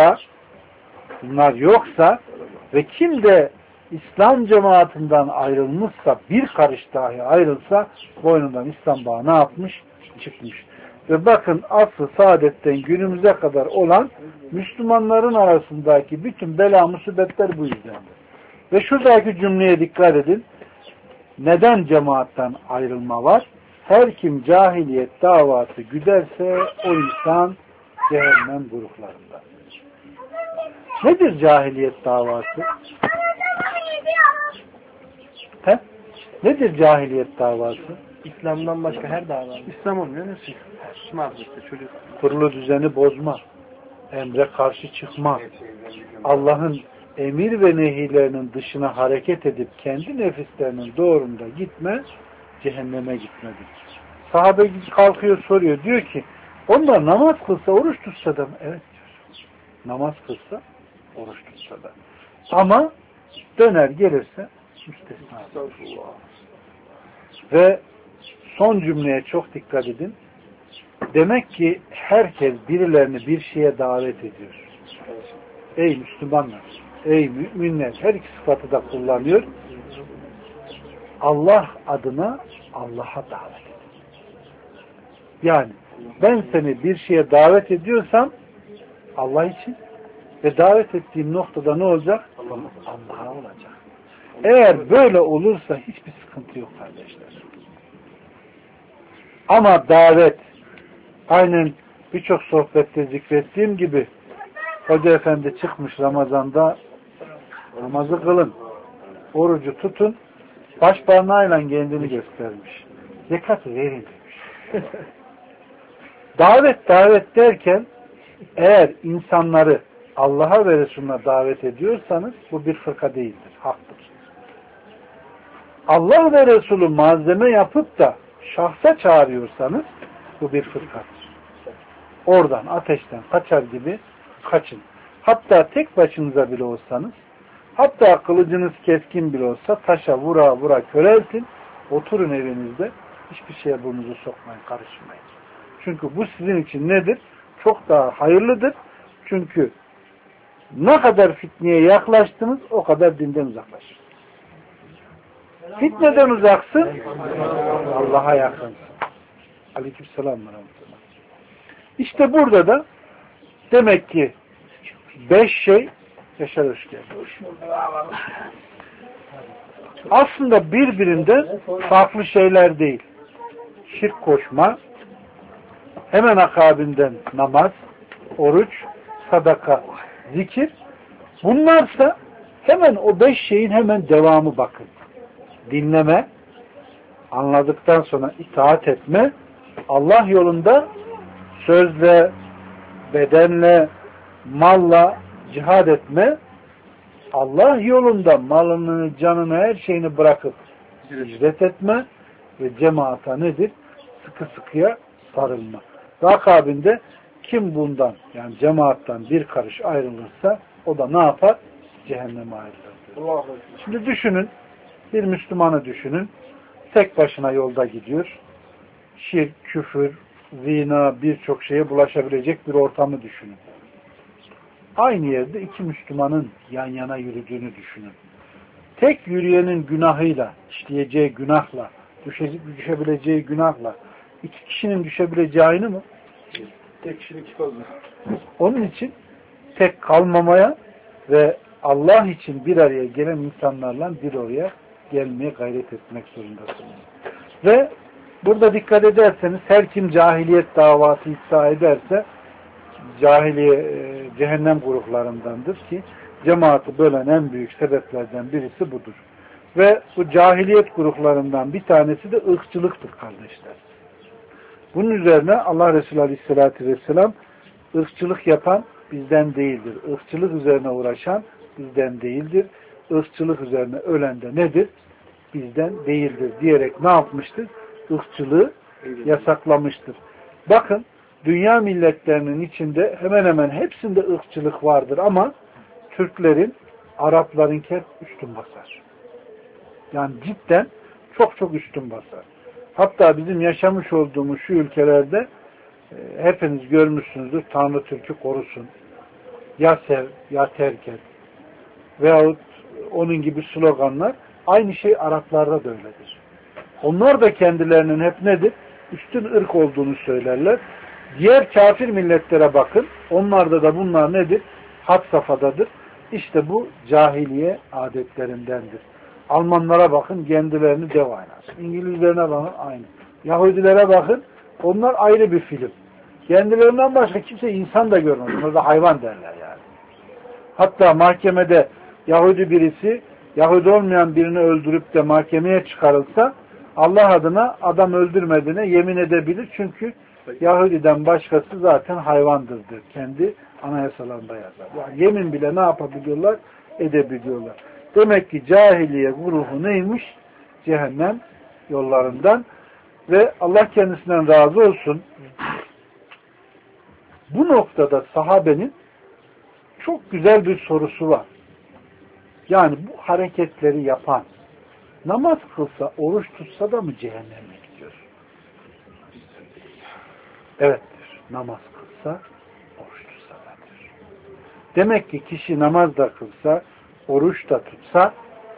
yoksa ve kim de İslam cemaatinden ayrılmışsa, bir karış dahi ayrılsa boynundan İslam bağı ne yapmış? Çıkmış. Ve bakın asr-ı saadetten günümüze kadar olan Müslümanların arasındaki bütün bela musibetler bu yüzdendir. Ve şuradaki cümleye dikkat edin. Neden cemaatten ayrılma var? Her kim cahiliyet davası güderse o insan cehennem gruplarında. Nedir cahiliyet davası? He? Nedir cahiliyet davası? İslam'dan başka her dava. İslam olmuyor nesi? Çocuk. Kurulu düzeni bozma. Emre karşı çıkma. Allah'ın emir ve nehilerinin dışına hareket edip kendi nefislerinin doğrunda gitme, cehenneme gitmedir. Sahabe kalkıyor soruyor. Diyor ki onlar namaz kılsa, oruç tutsa da mı? Evet diyor. Namaz kılsa, oruç tutsa da. Ama döner gelirse müstesna. Ve son cümleye çok dikkat edin. Demek ki herkes birilerini bir şeye davet ediyor. Ey Müslümanlar, ey müminler, her iki sıfatı da kullanıyor. Allah adına Allah'a davet edin. Yani ben seni bir şeye davet ediyorsam Allah için ve davet ettiğim noktada ne olacak? Allah'a olacak. Eğer böyle olursa hiçbir sıkıntı yok kardeşler. Ama davet aynen birçok sohbette zikrettiğim gibi Hoca Efendi çıkmış Ramazan'da namazı kılın, orucu tutun, baş parmağıyla kendini göstermiş. Zekatı verin demiş. Davet derken eğer insanları Allah'a ve Resulüne davet ediyorsanız bu bir fırka değildir, haktır. Allah ve Resulü malzeme yapıp da şahsa çağırıyorsanız bu bir fırkadır. Oradan ateşten kaçar gibi kaçın. Hatta tek başınıza bile olsanız, hatta kılıcınız keskin bile olsa taşa vura köreltin, oturun evinizde, hiçbir şeye burnunuzu sokmayın, karışmayın. Çünkü bu sizin için nedir? Çok daha hayırlıdır. Çünkü ne kadar fitneye yaklaştınız, o kadar dinden uzaklaşırsınız. Fitneden uzaksın, Allah'a yakınsın. Aleykümselam. İşte burada da demek ki 5 şey Yaşar hoş geldin. aslında birbirinden farklı şeyler değil. Şirk koşma, hemen akabinden namaz, oruç, sadaka, zikir. Bunlarsa hemen o 5 şeyin hemen devamı bakın. Dinleme, anladıktan sonra itaat etme, Allah yolunda sözle, bedenle, malla cihad etme, Allah yolunda malını, canını, her şeyini bırakıp hicret etme ve cemaata nedir? Sıkı sıkıya sarılma. Ve akabinde kim bundan, yani cemaattan bir karış ayrılırsa o da ne yapar? Cehenneme ayrılır. Şimdi düşünün, bir Müslümanı düşünün, tek başına yolda gidiyor. Şirk, küfür, zina, birçok şeye bulaşabilecek bir ortamı düşünün. Aynı yerde iki Müslümanın yan yana yürüdüğünü düşünün. Tek yürüyenin günahıyla, işleyeceği günahla, düşebileceği günahla iki kişinin düşebileceği aynı mı? Tek kişilik fazla. Onun için tek kalmamaya ve Allah için bir araya gelen insanlarla bir oraya gelmeye gayret etmek zorundasınız. Ve burada dikkat ederseniz her kim cahiliyet davatı iddia ederse cehennem gruplarındandır ki cemaati bölen en büyük sebeplerden birisi budur. Ve bu cahiliyet gruplarından bir tanesi de ırkçılıktır kardeşler. Bunun üzerine Allah Resulü Aleyhisselatü Vesselam ırkçılık yapan bizden değildir. Irkçılık üzerine uğraşan bizden değildir. Irkçılık üzerine ölen de nedir? Bizden değildir diyerek ne yapmıştır? Irkçılığı yasaklamıştır. Bakın dünya milletlerinin içinde hemen hemen hepsinde ırkçılık vardır ama Türklerin, Araplarınki üstün basar. Yani cidden çok çok üstün basar. Hatta bizim yaşamış olduğumuz şu ülkelerde hepiniz görmüşsünüzdür, Tanrı Türk'ü korusun. Ya sev, ya terk et. Veyahut onun gibi sloganlar. Aynı şey Araplarda da öyledir. Onlar da kendilerinin hep nedir? Üstün ırk olduğunu söylerler. Diğer kafir milletlere bakın. Onlarda da bunlar nedir? Had safhadadır. İşte bu cahiliye adetlerindendir. Almanlara bakın, kendilerini dev aynası. İngilizlerine bakın, aynı. Yahudilere bakın, onlar ayrı bir film. Kendilerinden başka kimse insan da görmez. Onlar da hayvan derler yani. Hatta mahkemede Yahudi birisi, Yahudi olmayan birini öldürüp de mahkemeye çıkarılsa, Allah adına adam öldürmediğine yemin edebilir. Çünkü Yahudiden başkası zaten hayvandır diyor. Kendi anayasalarında yazar. Yani yemin bile ne yapabiliyorlar? Edebiliyorlar. Demek ki cahiliye grubu neymiş? Cehennem yollarından. Ve Allah kendisinden razı olsun. Bu noktada sahabenin çok güzel bir sorusu var. Yani bu hareketleri yapan namaz kılsa, oruç tutsa da mı cehenneme gidiyor? Evettir. Namaz kılsa, oruç tutsa dadır. Demek ki kişi namaz da kılsa, oruç da tutsa,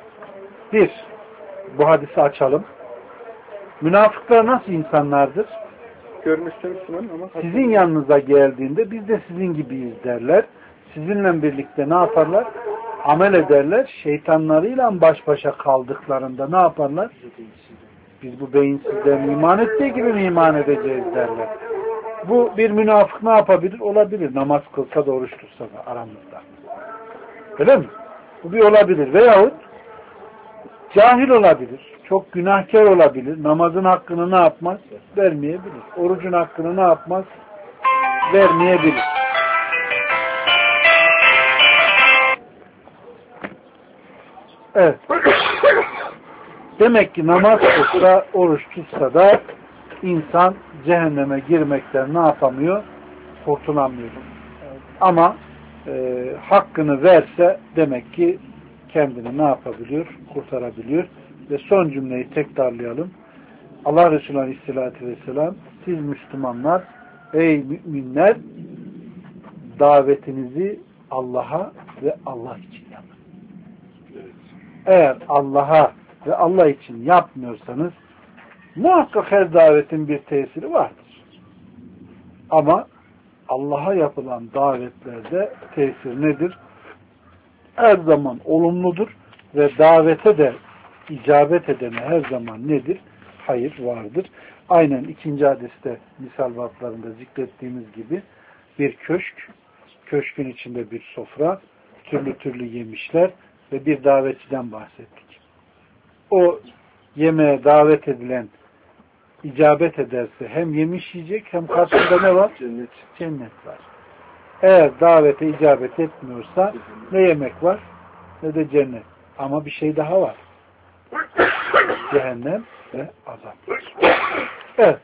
bu hadisi açalım. Münafıklar nasıl insanlardır? Görmüşsünüz ama sizin yanınıza geldiğinde biz de sizin gibiyiz derler. Sizinle birlikte ne yaparlar? Amel ederler. Şeytanlarıyla baş başa kaldıklarında ne yaparlar? Biz bu beyinsizlerin iman ettiği gibi mi iman edeceğiz derler. Bu bir münafık ne yapabilir? Olabilir. Namaz kılsa da oruç tutsa da aramızda. Öyle mi? Bu bir olabilir. Veyahut cahil olabilir. Çok günahkar olabilir. Namazın hakkını ne yapmaz? Vermeyebilir. Orucun hakkını ne yapmaz? Vermeyebilir. Evet. Demek ki namaz tutsa, oruç tutsa da insan cehenneme girmekten ne yapamıyor? Kurtulamıyor. Ama hakkını verse demek ki kendini ne yapabiliyor? Kurtarabiliyor. Ve son cümleyi tekrarlayalım. Allah Resulü Aleyhisselatü Vesselam, siz Müslümanlar, ey müminler, davetinizi Allah'a ve Allah için yapın. Eğer Allah'a ve Allah için yapmıyorsanız muhakkak her davetin bir tesiri vardır. Ama Allah'a yapılan davetlerde tesir nedir? Her zaman olumludur ve davete de icabet edene her zaman nedir? Hayır vardır. Aynen ikinci hadiste misal bablarında zikrettiğimiz gibi bir köşk, köşkün içinde bir sofra, türlü türlü yemişler ve bir davetçiden bahsettik. O yemeğe davet edilen icabet ederse hem yemiş yiyecek hem karşısında ne var? Cennet. Cennet var. Eğer davete icabet etmiyorsa ne yemek var ne de cennet. Ama bir şey daha var. Cehennem ve azap. Evet.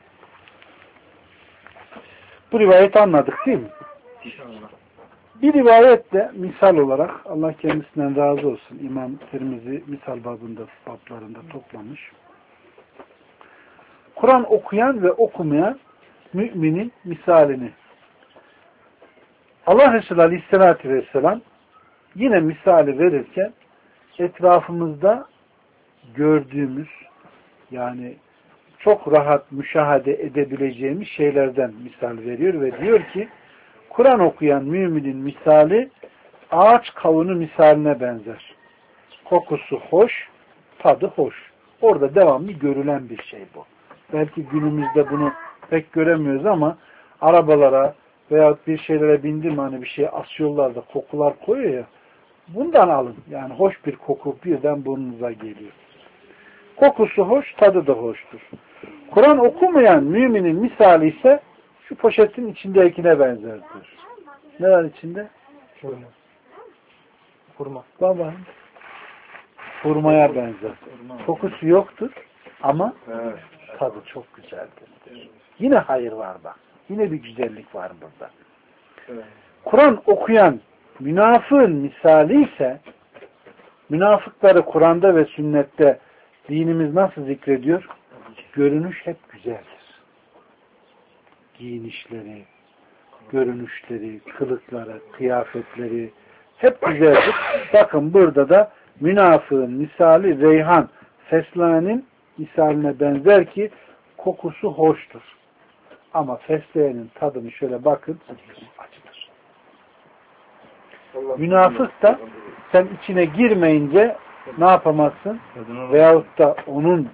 Bu rivayeti anladık değil mi? Bir rivayet de misal olarak Allah kendisinden razı olsun. İmam Tirmizi misal bablarında toplamış. Kur'an okuyan ve okumayan müminin misalini. Allah Resulü Aleyhisselatü Vesselam yine misali verirken etrafımızda gördüğümüz yani çok rahat müşahede edebileceğimiz şeylerden misal veriyor ve diyor ki Kur'an okuyan müminin misali ağaç kavunu misaline benzer. Kokusu hoş, tadı hoş. Orada devamlı görülen bir şey bu. Belki günümüzde bunu pek göremiyoruz ama arabalara veya bir şeylere bindim hani bir şeye asıyorlar da kokular koyuyor ya. Bundan alın. Yani hoş bir koku birden burnunuza geliyor. Kokusu hoş, tadı da hoştur. Kur'an okumayan müminin misali ise şu poşetin içindekine benzerdir. Ne var içinde? Hurma. Baba. Hurmaya benzer. Kokusu yoktur ama tadı çok güzeldir. Yine hayır var bak. Yine bir güzellik var burada. Kur'an okuyan münafığın misali ise münafıkları Kur'an'da ve sünnette dinimiz nasıl zikrediyor? Görünüş hep güzeldir. Giyinişleri, görünüşleri, kılıkları, kıyafetleri hep güzeldir. Bakın burada da münafığın misali reyhan, fesleğenin misaline benzer ki kokusu hoştur. Ama fesleğenin tadını şöyle bakın acıdır. Münafık da sen içine girmeyince ne yapamazsın? Veyahut da onun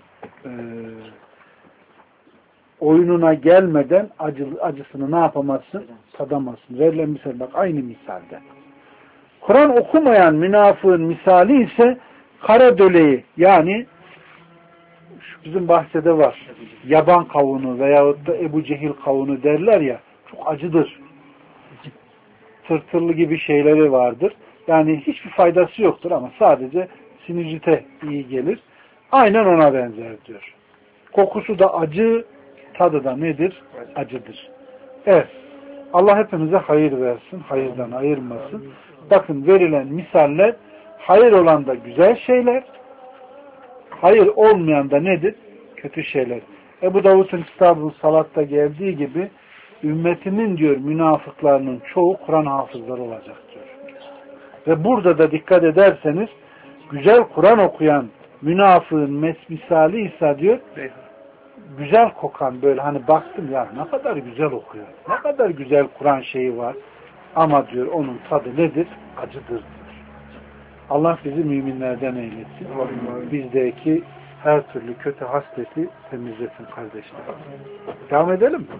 oyununa gelmeden acısını ne yapamazsın? Tadamazsın. Verilen misal bak aynı misalde. Kur'an okumayan münafığın misali ise kara döleği yani şu bizim bahçede var. Yaban kavunu veyahut da Ebu Cehil kavunu derler ya çok acıdır. Tırtırlı gibi şeyleri vardır. Yani hiçbir faydası yoktur ama sadece sinüzite iyi gelir. Aynen ona benzer diyor. Kokusu da acı, tadı da nedir? Acıdır. Evet. Allah hepimize hayır versin, hayırdan ayırmasın. Bakın verilen misaller hayır olan da güzel şeyler, hayır olmayan da nedir? Kötü şeyler. Ebu Davud'un kitabı Salat'ta geldiği gibi ümmetimin diyor münafıklarının çoğu Kur'an hafızları olacak diyor. Ve burada da dikkat ederseniz güzel Kur'an okuyan münafığın misali ise diyor güzel kokan böyle hani baktım ya ne kadar güzel okuyor. Ne kadar güzel Kur'an şeyi var. Ama diyor onun tadı nedir? Acıdır diyor. Allah bizi müminlerden eylesin. Bizdeki her türlü kötü hasleti temizlesin kardeşler. Devam edelim mi?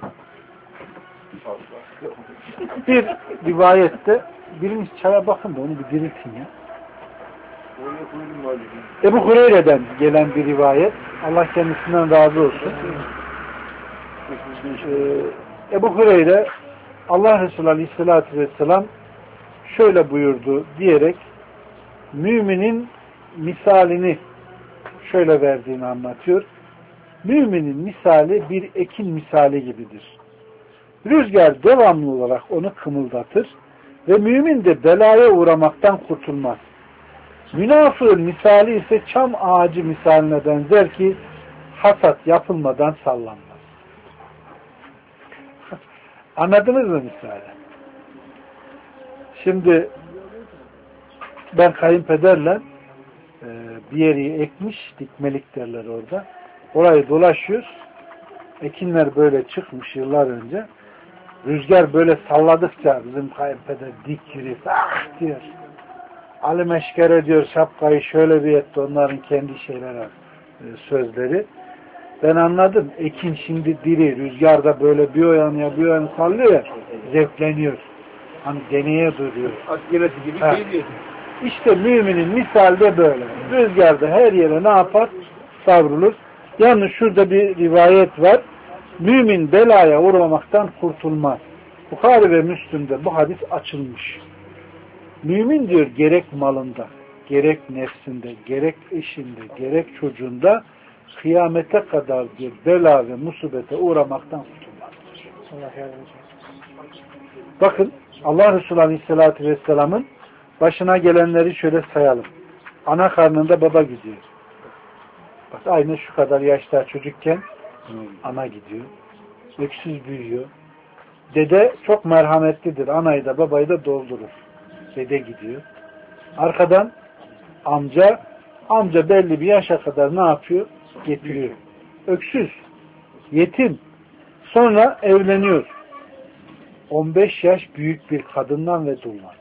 Bir rivayette biriniz çaya bakın da onu bir diriltin ya. Ebu Hureyre'den gelen bir rivayet. Allah kendisinden razı olsun. Ebu Hureyre Allah Resulü Aleyhisselatü Vesselam şöyle buyurdu diyerek müminin misalini şöyle verdiğini anlatıyor. Müminin misali bir ekin misali gibidir. Rüzgar devamlı olarak onu kımıldatır ve mümin de belaya uğramaktan kurtulmaz. Münafığın misali ise çam ağacı misaline benzer ki hasat yapılmadan sallanmaz. Anladınız mı misali? Şimdi ben kayınpederle bir yeri ekmiş, dikmelik derler orada. Orayı dolaşıyoruz. Ekinler böyle çıkmış yıllar önce. Rüzgar böyle salladıkça bizim kayınpeder dik yürüyor. Ah diyor. Ali Meşkere diyor şapkayı şöyle bir etti, onların kendi şeyleri, sözleri. Ben anladım. Ekin şimdi diri, rüzgarda böyle bir o yana bir o yana sallıyor ya, zevkleniyor. Hani deneye duruyor. Askereti gibi şey diyor. İşte müminin misalde böyle. Rüzgarda her yere ne yapar? Savrulur. Yalnız şurada bir rivayet var. Mümin belaya uğramaktan kurtulmaz. Bukhari ve Müslim'de bu hadis açılmış. Mümin diyor gerek malında, gerek nefsinde, gerek eşinde, gerek çocuğunda kıyamete kadar diyor bela ve musibete uğramaktan kurtulmazdır. Bakın Allah Resulü Aleyhisselatü Vesselam'ın başına gelenleri şöyle sayalım. Ana karnında baba gidiyor. Bak aynı şu kadar yaşta çocukken ana gidiyor. Öksüz büyüyor. Dede çok merhametlidir. Anayı da babayı da doldurur. Dede gidiyor. Arkadan amca belli bir yaşa kadar ne yapıyor? Getiriyor. Öksüz, yetim. Sonra evleniyor. 15 yaş büyük bir kadından ve duldan.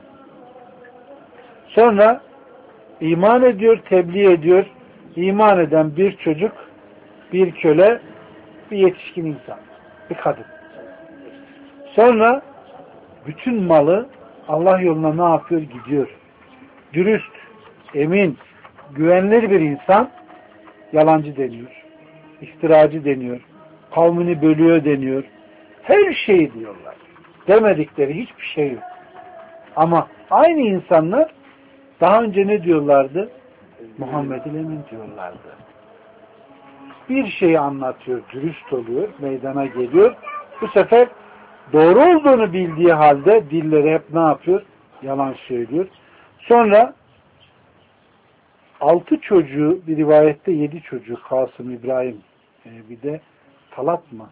Sonra iman ediyor, tebliğ ediyor. İman eden bir çocuk, bir köle, bir yetişkin insan, bir kadın. Sonra bütün malı Allah yoluna ne yapıyor? Gidiyor. Dürüst, emin, güvenilir bir insan yalancı deniyor. İftiracı deniyor. Kavmini bölüyor deniyor. Her şey diyorlar. Demedikleri hiçbir şey yok. Ama aynı insanlar daha önce ne diyorlardı? Muhammed-i Emin diyorlardı. Bir şeyi anlatıyor, dürüst oluyor, meydana geliyor. Bu sefer doğru olduğunu bildiği halde dilleri hep ne yapıyor? Yalan söylüyor. Sonra 6 çocuğu, bir rivayette 7 çocuğu, Kasım, İbrahim, bir de Talat mı?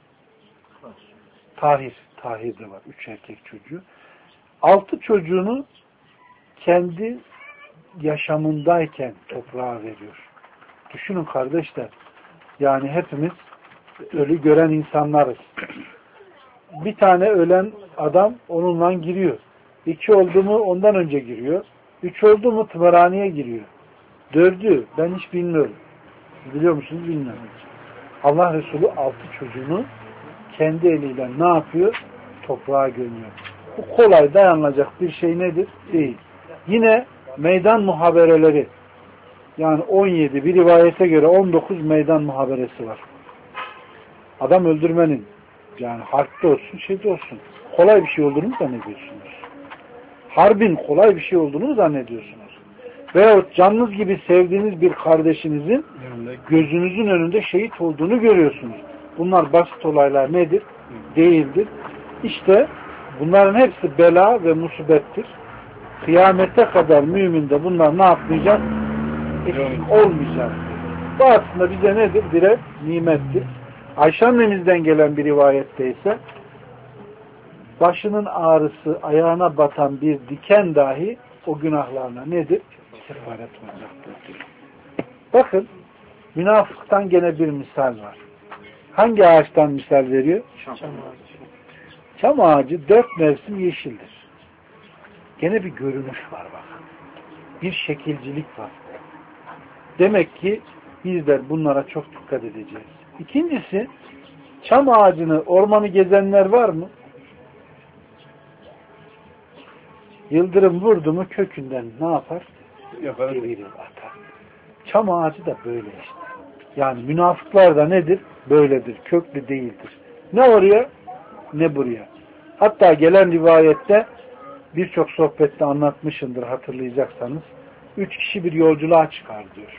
Tahir de var. 3 erkek çocuğu. 6 çocuğunu kendi yaşamındayken toprağa veriyor. Düşünün kardeşler. Yani hepimiz ölü gören insanlarız. Bir tane ölen adam onunla giriyor. 2 oldu mu ondan önce giriyor. 3 oldu mu tımarhaneye giriyor. 4'ü ben hiç bilmiyorum. Biliyor musunuz? Bilmiyorum. Allah Resulü 6 çocuğunu kendi eliyle ne yapıyor? Toprağa gömüyor. Bu kolay dayanılacak bir şey nedir? Değil. Yine meydan muhabereleri, yani 17, bir rivayete göre 19 meydan muhaberesi var. Adam öldürmenin, yani harpte olsun, şeyde olsun, kolay bir şey olduğunu zannediyorsunuz. Harbin kolay bir şey olduğunu zannediyorsunuz. Veyahut canınız gibi sevdiğiniz bir kardeşinizin gözünüzün önünde şehit olduğunu görüyorsunuz. Bunlar basit olaylar nedir? Değildir. İşte bunların hepsi bela ve musibettir. Kıyamete kadar müminde bunlar ne yapmayacak? Eksik olmayacak. Bu aslında bize nedir? Birer nimettir. Ayşe annemizden gelen bir rivayette ise başının ağrısı, ayağına batan bir diken dahi o günahlarına nedir? Kefaret olacaktır. Bakın, münafıktan gene bir misal var. Hangi ağaçtan misal veriyor? Çam ağacı 4 mevsim yeşildir. Gene bir görünüş var bakın. Bir şekilcilik var. Demek ki bizler bunlara çok dikkat edeceğiz. İkincisi, çam ağacını, ormanı gezenler var mı? Yıldırım vurdu mu kökünden ne yapar? Devirir, atar. Çam ağacı da böyle işte. Yani münafıklar da nedir? Böyledir. Köklü değildir. Ne oraya ne buraya. Hatta gelen rivayette birçok sohbette anlatmışımdır hatırlayacaksanız. 3 kişi bir yolculuğa çıkar diyor.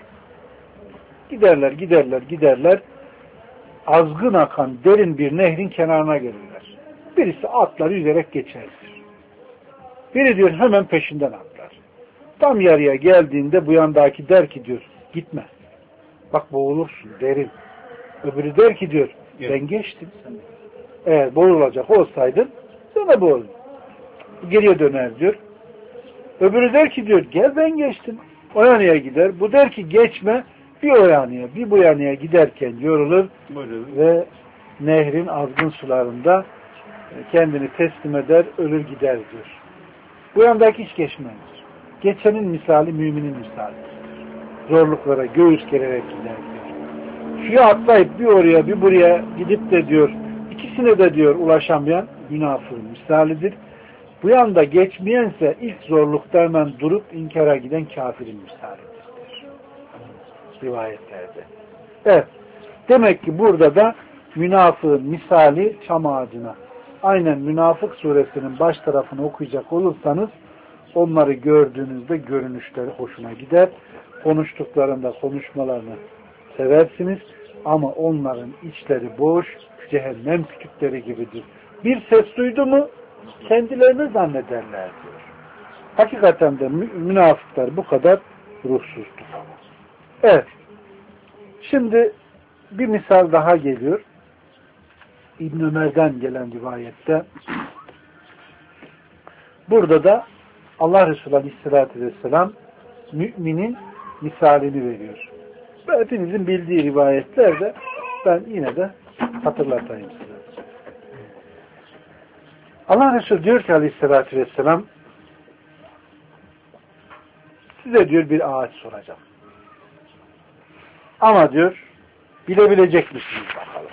Giderler. Azgın akan derin bir nehrin kenarına gelirler. Birisi atlar yüzerek geçerdir. Biri diyor hemen peşinden atlar. Tam yarıya geldiğinde bu yandaki der ki diyor gitme. Bak boğulursun derin. Öbürü der ki diyor ben geçtim. Eğer boğulacak olsaydın sen de boğuldun. Geriye döner diyor. Öbürü der ki diyor gel ben geçtim. O yanıya gider. Bu der ki geçme. Bir o yanıya bir bu yanıya giderken yorulur ve nehrin azgın sularında kendini teslim eder, ölür gider diyor. Bu yandaki hiç geçmez. geçenin misali müminin misalidir. Zorluklara göğüs gererek gider diyor. Suya atlayıp bir oraya bir buraya gidip de diyor, ikisine de diyor ulaşamayan münafığın misalidir. Bu yanda geçmeyense ilk zorlukta hemen durup inkara giden kafirin misalidir. Rivayetlerde. Evet. Demek ki burada da münafığın misali çam ağacına. Aynen Münafık suresinin baş tarafını okuyacak olursanız onları gördüğünüzde görünüşleri hoşuna gider. Konuştuklarında konuşmalarını seversiniz. Ama onların içleri boş, cehennem kütükleri gibidir. Bir ses duydu mu kendilerini zannederler diyor. Hakikaten de münafıklar bu kadar ruhsuzdur. Evet. Şimdi bir misal daha geliyor. İbn Ömer'den gelen rivayette. Burada da Allah Resulü Aleyhisselatü Vesselam müminin misalini veriyor. Ve hepinizin bildiği rivayetlerde ben yine de hatırlatayım size. Allah Resulü diyor ki Aleyhisselatü Vesselam, size diyor bir ağaç soracağım. Ama diyor bilebilecek misiniz bakalım.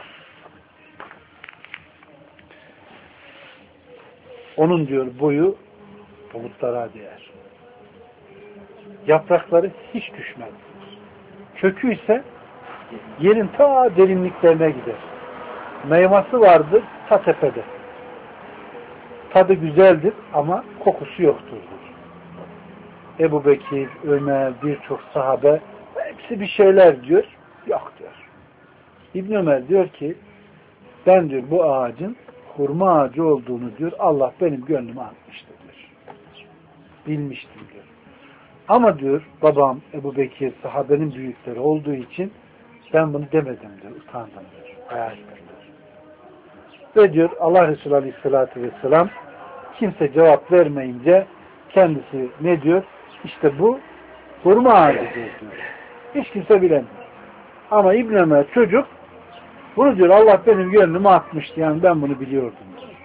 Onun diyor boyu bulutlara değer. Yaprakları hiç düşmez. Kökü ise yerin ta derinliklerine gider. Meyvesi vardır ta tepede. Tadı güzeldir ama kokusu yoktur. Ebu Bekir, Ömer, birçok sahabe hepsi bir şeyler diyor. Yok diyor. İbn Ömer diyor ki ben diyor bu ağacın hurma ağacı olduğunu diyor Allah benim gönlüme atmıştı diyor. Bilmiştim diyor. Ama diyor babam Ebu Bekir sahabenin büyükleri olduğu için ben bunu demedim diyor. Utandım diyor. Hayal ettim diyor. Ve diyor Allah Resulü Aleyhisselatü Vesselam kimse cevap vermeyince kendisi ne diyor? İşte bu hurma ağacı diyor. Hiç kimse bilemiyor. Ama İbn Ömer çocuk bunu diyor Allah benim gönlüme atmıştı. Yani ben bunu biliyordum diyor.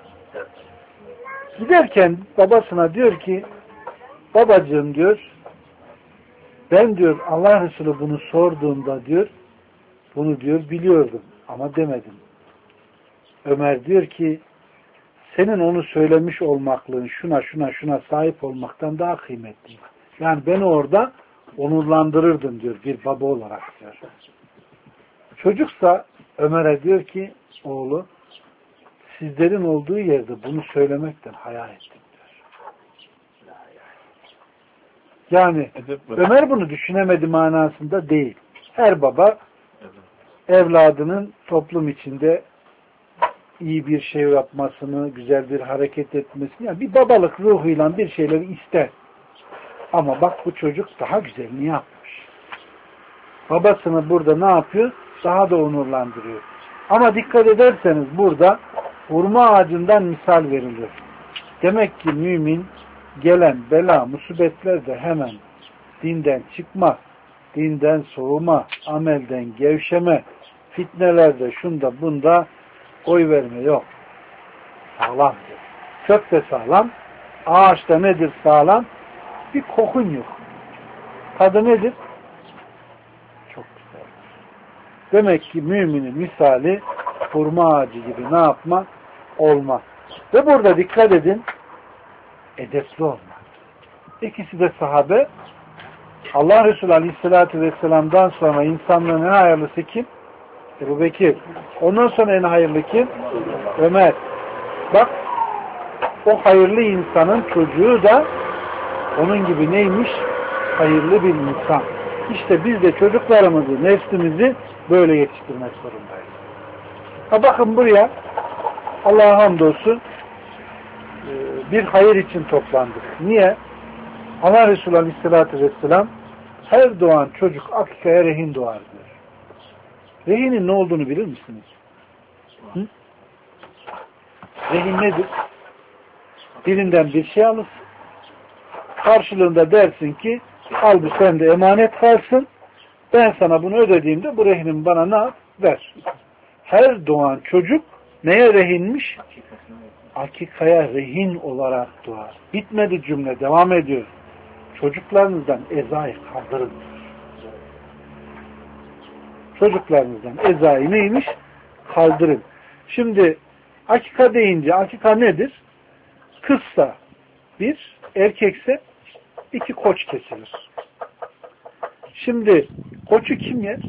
Giderken babasına diyor ki babacığım diyor ben diyor Allah Resulü bunu sorduğunda diyor bunu diyor biliyordum ama demedim. Ömer diyor ki senin onu söylemiş olmaklığın şuna sahip olmaktan daha kıymetli. Yani beni orada onurlandırırdın diyor bir baba olarak diyor. Çocuksa Ömer'e diyor ki oğlu sizlerin olduğu yerde bunu söylemekten hayal ettim diyor. Yani Ömer bunu düşünemedi manasında değil. Her baba evladının toplum içinde iyi bir şey yapmasını, güzel bir hareket etmesini, yani bir babalık ruhuyla bir şeyleri ister. Ama bak bu çocuk daha güzelini yapmış. Babasını burada ne yapıyor? Daha da onurlandırıyor. Ama dikkat ederseniz burada hurma ağacından misal veriliyor. Demek ki mümin gelen bela, musibetler de hemen dinden çıkma, dinden soğuma, amelden gevşeme, fitnelerde şunda bunda oy verme yok. Sağlam. Kök de sağlam. Ağaçta nedir sağlam? Bir kokun yok. Tadı nedir? Çok güzel. Demek ki müminin misali hurma ağacı gibi ne yapma? Olma. Ve burada dikkat edin edepli olma. İkisi de sahabe. Allah Resulü Aleyhisselatü Vesselam'dan sonra insanlığın en hayırlısı kim? Ebu Bekir. Ondan sonra en hayırlı kim? Ömer. Bak o hayırlı insanın çocuğu da onun gibi neymiş? Hayırlı bir insan. İşte biz de çocuklarımızı, nefsimizi böyle yetiştirmek zorundayız. Ha bakın buraya Allah'a hamdolsun bir hayır için toplandık. Niye? Allah Resulü Aleyhisselatü Vesselam her doğan çocuk akikaya rehin doğar diyor. Rehinin ne olduğunu bilir misiniz? Hı? Rehin nedir? Birinden bir şey alırsın. Karşılığında dersin ki al bu sende emanet kalsın. Ben sana bunu ödediğimde bu rehinin bana ne yap? Ver. Her doğan çocuk neye rehinmiş? Akikaya rehin olarak doğar. Bitmedi cümle. Devam ediyor. çocuklarınızdan ezayı kaldırın. Çocuklarınızdan ezayı neymiş? Kaldırın. Şimdi akika deyince akika nedir? Kızsa bir, erkekse 2 koç kesilir. Şimdi koçu kim yer?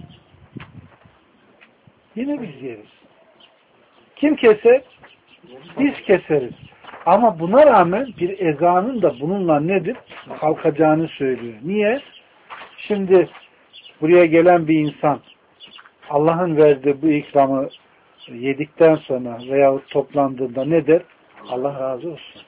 Yine biz yeriz. Kim keser? Biz keseriz. Ama buna rağmen bir ezanın da bununla nedir? Kalkacağını söylüyor. Niye? Şimdi buraya gelen bir insan Allah'ın verdiği bu ikramı yedikten sonra veyahut toplandığında ne der? Allah razı olsun.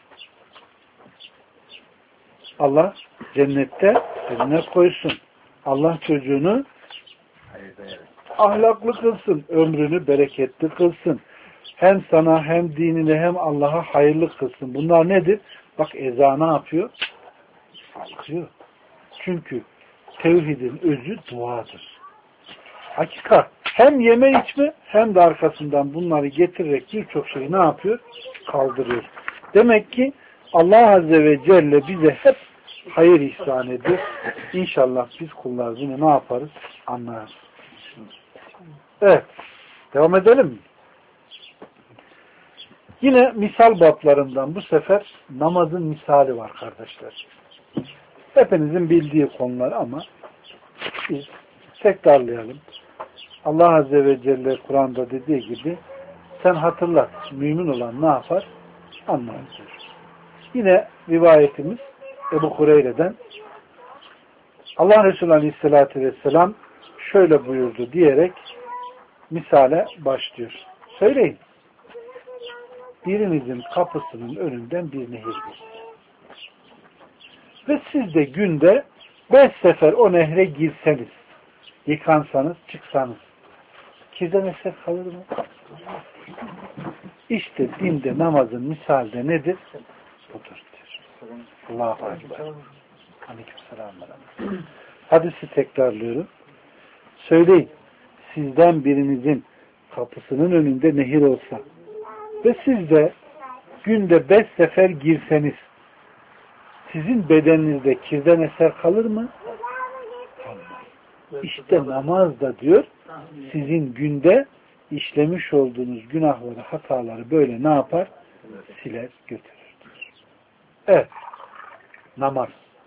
Allah cennette cennet koysun. Allah çocuğunu ahlaklı kılsın. Ömrünü bereketli kılsın. Hem sana hem dinine hem Allah'a hayırlı kılsın. Bunlar nedir? Bak ezan ne yapıyor? Kalkıyor. Çünkü tevhidin özü duadır. Hakikat hem yeme içme hem de arkasından bunları getirerek birçok şeyi ne yapıyor? Kaldırıyor. Demek ki Allah Azze ve Celle bize hep hayır ihsan ediyor. İnşallah biz kullar bunu ne yaparız? Anlarız. Evet. Devam edelim mi? Yine misal bablarından bu sefer namazın misali var kardeşler. Hepinizin bildiği konular ama biz tekrarlayalım. Allah Azze ve Celle Kur'an'da dediği gibi sen hatırlat. Mümin olan ne yapar? Anlar diyor. Yine rivayetimiz Ebu Hureyre'den Allah Resulü Aleyhisselatü Vesselam şöyle buyurdu diyerek misale başlıyor. Söyleyin. Birinizin kapısının önünden bir nehir geçti. Ve siz de günde 5 sefer o nehre girseniz, yıkansanız, çıksanız, kirden eser kalır mı? İşte dinde namazın misalde nedir? Budur diyor. Allahu Ekber. Aleykümselam. Hadisi tekrarlıyorum. Söyleyin, sizden birinizin kapısının önünde nehir olsa ve siz de günde 5 sefer girseniz sizin bedeninizde kirden eser kalır mı? Kalmaz. İşte namaz da diyor sizin günde işlemiş olduğunuz günahları, hataları böyle ne yapar? Siler, götürür. Evet. Namaz.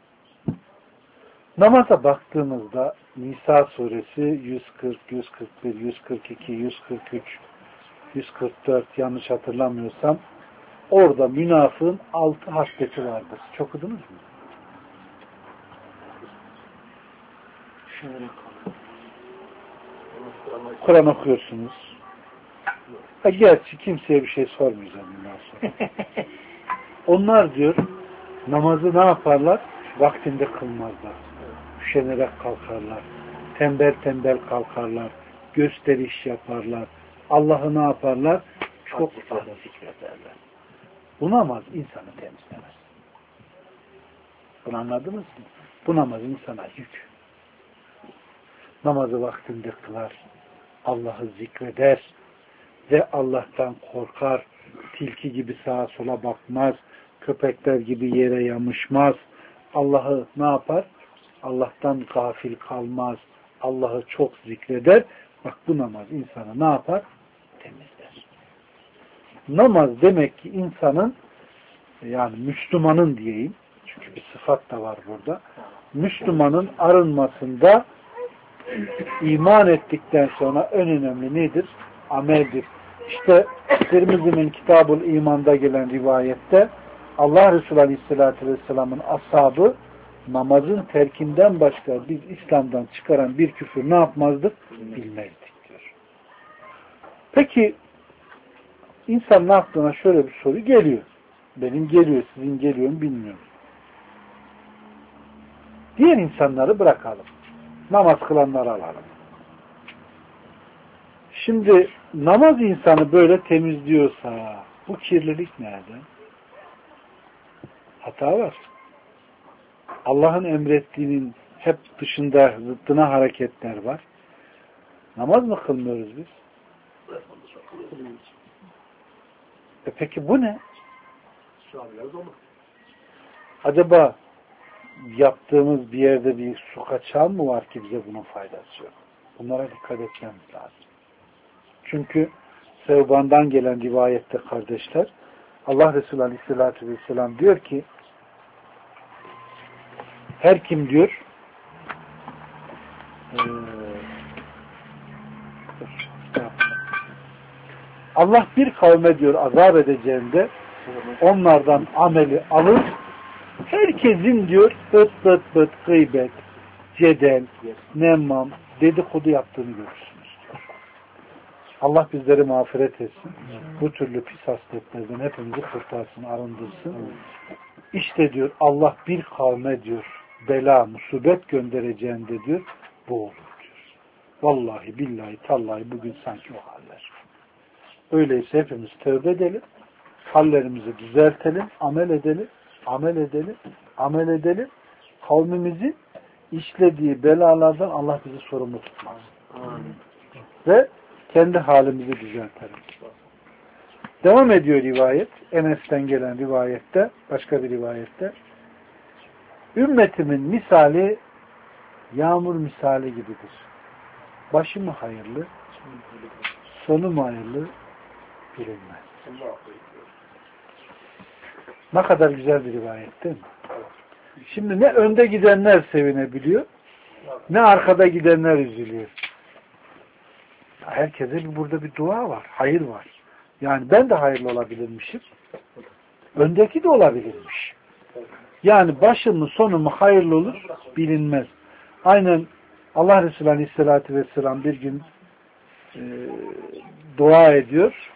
Namaza baktığımızda Nisa suresi 140, 141, 142, 143, 144 yanlış hatırlamıyorsam orada münafığın 6 hasleti vardır. Çok okudunuz mu? Kur'an okuyorsunuz. Gerçi kimseye bir şey sormayacağım bundan sonra. Onlar diyor namazı ne yaparlar? Vaktinde kılmazlar. Üşenerek kalkarlar. Tembel tembel kalkarlar. Gösteriş yaparlar. Allah'ı ne yaparlar? Çok fazla zikrederler. Bu namaz insanı temizlemez. Bunu anladınız mı? Bu namaz insana yük. Namazı vaktinde kılar. Allah'ı zikreder. Ve Allah'tan korkar. Tilki gibi sağa sola bakmaz. Köpekler gibi yere yamışmaz. Allah'ı ne yapar? Allah'tan gafil kalmaz. Allah'ı çok zikreder. Bak bu namaz insanı ne yapar? Temizler. Namaz demek ki insanın yani Müslümanın diyeyim. Çünkü bir sıfat da var burada. Müslümanın arınmasında iman ettikten sonra en önemli nedir? Ameldir. İşte Tirmizi'nin Kitab-ül İman'da gelen rivayette Allah Resulü Aleyhisselatü Vesselam'ın ashabı namazın terkinden başka biz İslam'dan çıkaran bir küfür ne yapmazdık? Bilmezdik diyor. Peki insan aklına şöyle bir soru geliyor. Benim geliyor, sizin geliyor mu bilmiyorum. Diğer insanları bırakalım. Namaz kılanları alalım. Şimdi namaz insanı böyle temizliyorsa bu kirlilik nerede? Hata var. Allah'ın emrettiğinin hep dışında zıttına hareketler var. Namaz mı kılmıyoruz biz? Peki bu ne? Acaba yaptığımız bir yerde bir su kaçağı mı var ki bize bunun faydası yok? Bunlara dikkat etmemiz lazım. Çünkü Sevban'dan gelen rivayette kardeşler, Allah Resulü Aleyhisselatü Vesselam diyor ki, her kim diyor Allah bir kavme diyor azap edeceğinde onlardan ameli alır, herkesin diyor bıt gıybet, cedel, nemmam, dedikodu yaptığını görürsünüz diyor. Allah bizleri mağfiret etsin. Bu türlü pis hasletlerden hepimizi kurtarsın, arındırsın. İşte diyor Allah bir kavme diyor bela, musibet göndereceğinde diyor bu olur diyor. Vallahi billahi tallahi bugün sanki o haller. Öyleyse hepimiz tövbe edelim, hallerimizi düzeltelim, amel edelim. Kavmimizin işlediği belalardan Allah bizi sorumlu tutmaz. Ve kendi halimizi düzeltelim. Devam ediyor rivayet. Enes'ten gelen rivayette, başka bir rivayette. Ümmetimin misali yağmur misali gibidir. Başı mı hayırlı, sonu mu hayırlı bilinmez. Ne kadar güzel bir rivayet değil mi? Şimdi ne önde gidenler sevinebiliyor, ne arkada gidenler üzülüyor. Herkese burada bir dua var, hayır var. Yani ben de hayırlı olabilirmişim, öndeki de olabilirmiş. Yani başımı sonumu hayırlı olur bilinmez. Aynen Allah Resulü Aleyhisselatü Vesselam bir gün dua ediyor.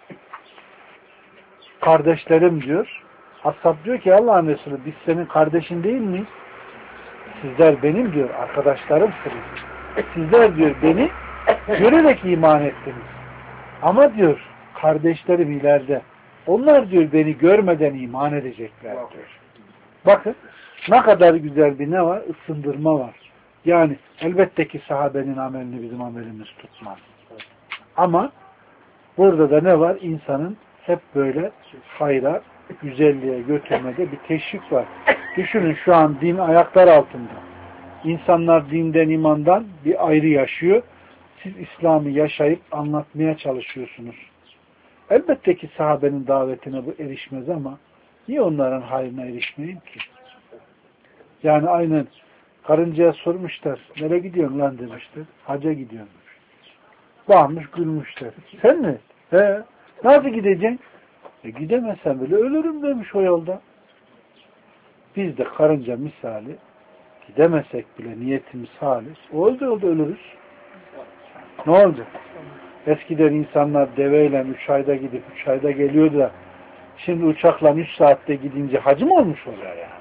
Kardeşlerim diyor. Ashab diyor ki Allah'ın Resulü biz senin kardeşin değil miyiz? Sizler benim diyor arkadaşlarımsınız. Sizler diyor beni görerek iman ettiniz. Ama diyor kardeşlerim ileride onlar diyor beni görmeden iman edecekler diyor. Bakın ne kadar güzel bir ne var? Isındırma var. Yani elbette ki sahabenin amelini bizim amelimiz tutmaz. Ama burada da ne var? İnsanın hep böyle hayra, güzelliğe götürmede bir teşvik var. Düşünün şu an din ayaklar altında. İnsanlar dinden, imandan bir ayrı yaşıyor. Siz İslam'ı yaşayıp anlatmaya çalışıyorsunuz. Elbette ki sahabenin davetine bu erişmez ama niye onların hayrına erişmeyin ki? Yani aynen karıncaya sormuşlar. Nereye gidiyorsun lan demişler. Hacca gidiyorum. Bağırmış gülmüşler. Sen mi? He. Nasıl gideceksin? Gidemezsen bile ölürüm demiş o yolda. Biz de karınca misali gidemesek bile niyetimiz halis. O yolda ölürüz. Ne olacak? Eskiden insanlar deveyle 3 ayda gidip 3 ayda geliyordu da şimdi uçakla 3 saatte gidince hacı mı olmuş oluyor yani?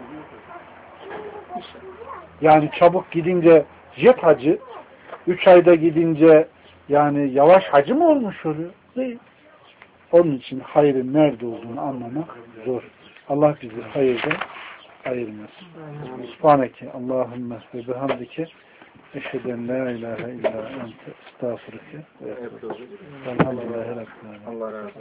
Yani çabuk gidince jet hacı, 3 ayda gidince yani yavaş hacı mı olmuş oluyor? Değil. Onun için hayrın nerede olduğunu anlamak zor. Allah bizi hayırdan ayırmasın. Subhaneke Allahümme ve bihamdike eşheden la ilahe illa ente estağfurike ve estağfurike. Elhamdülillahi Rabbil alemin.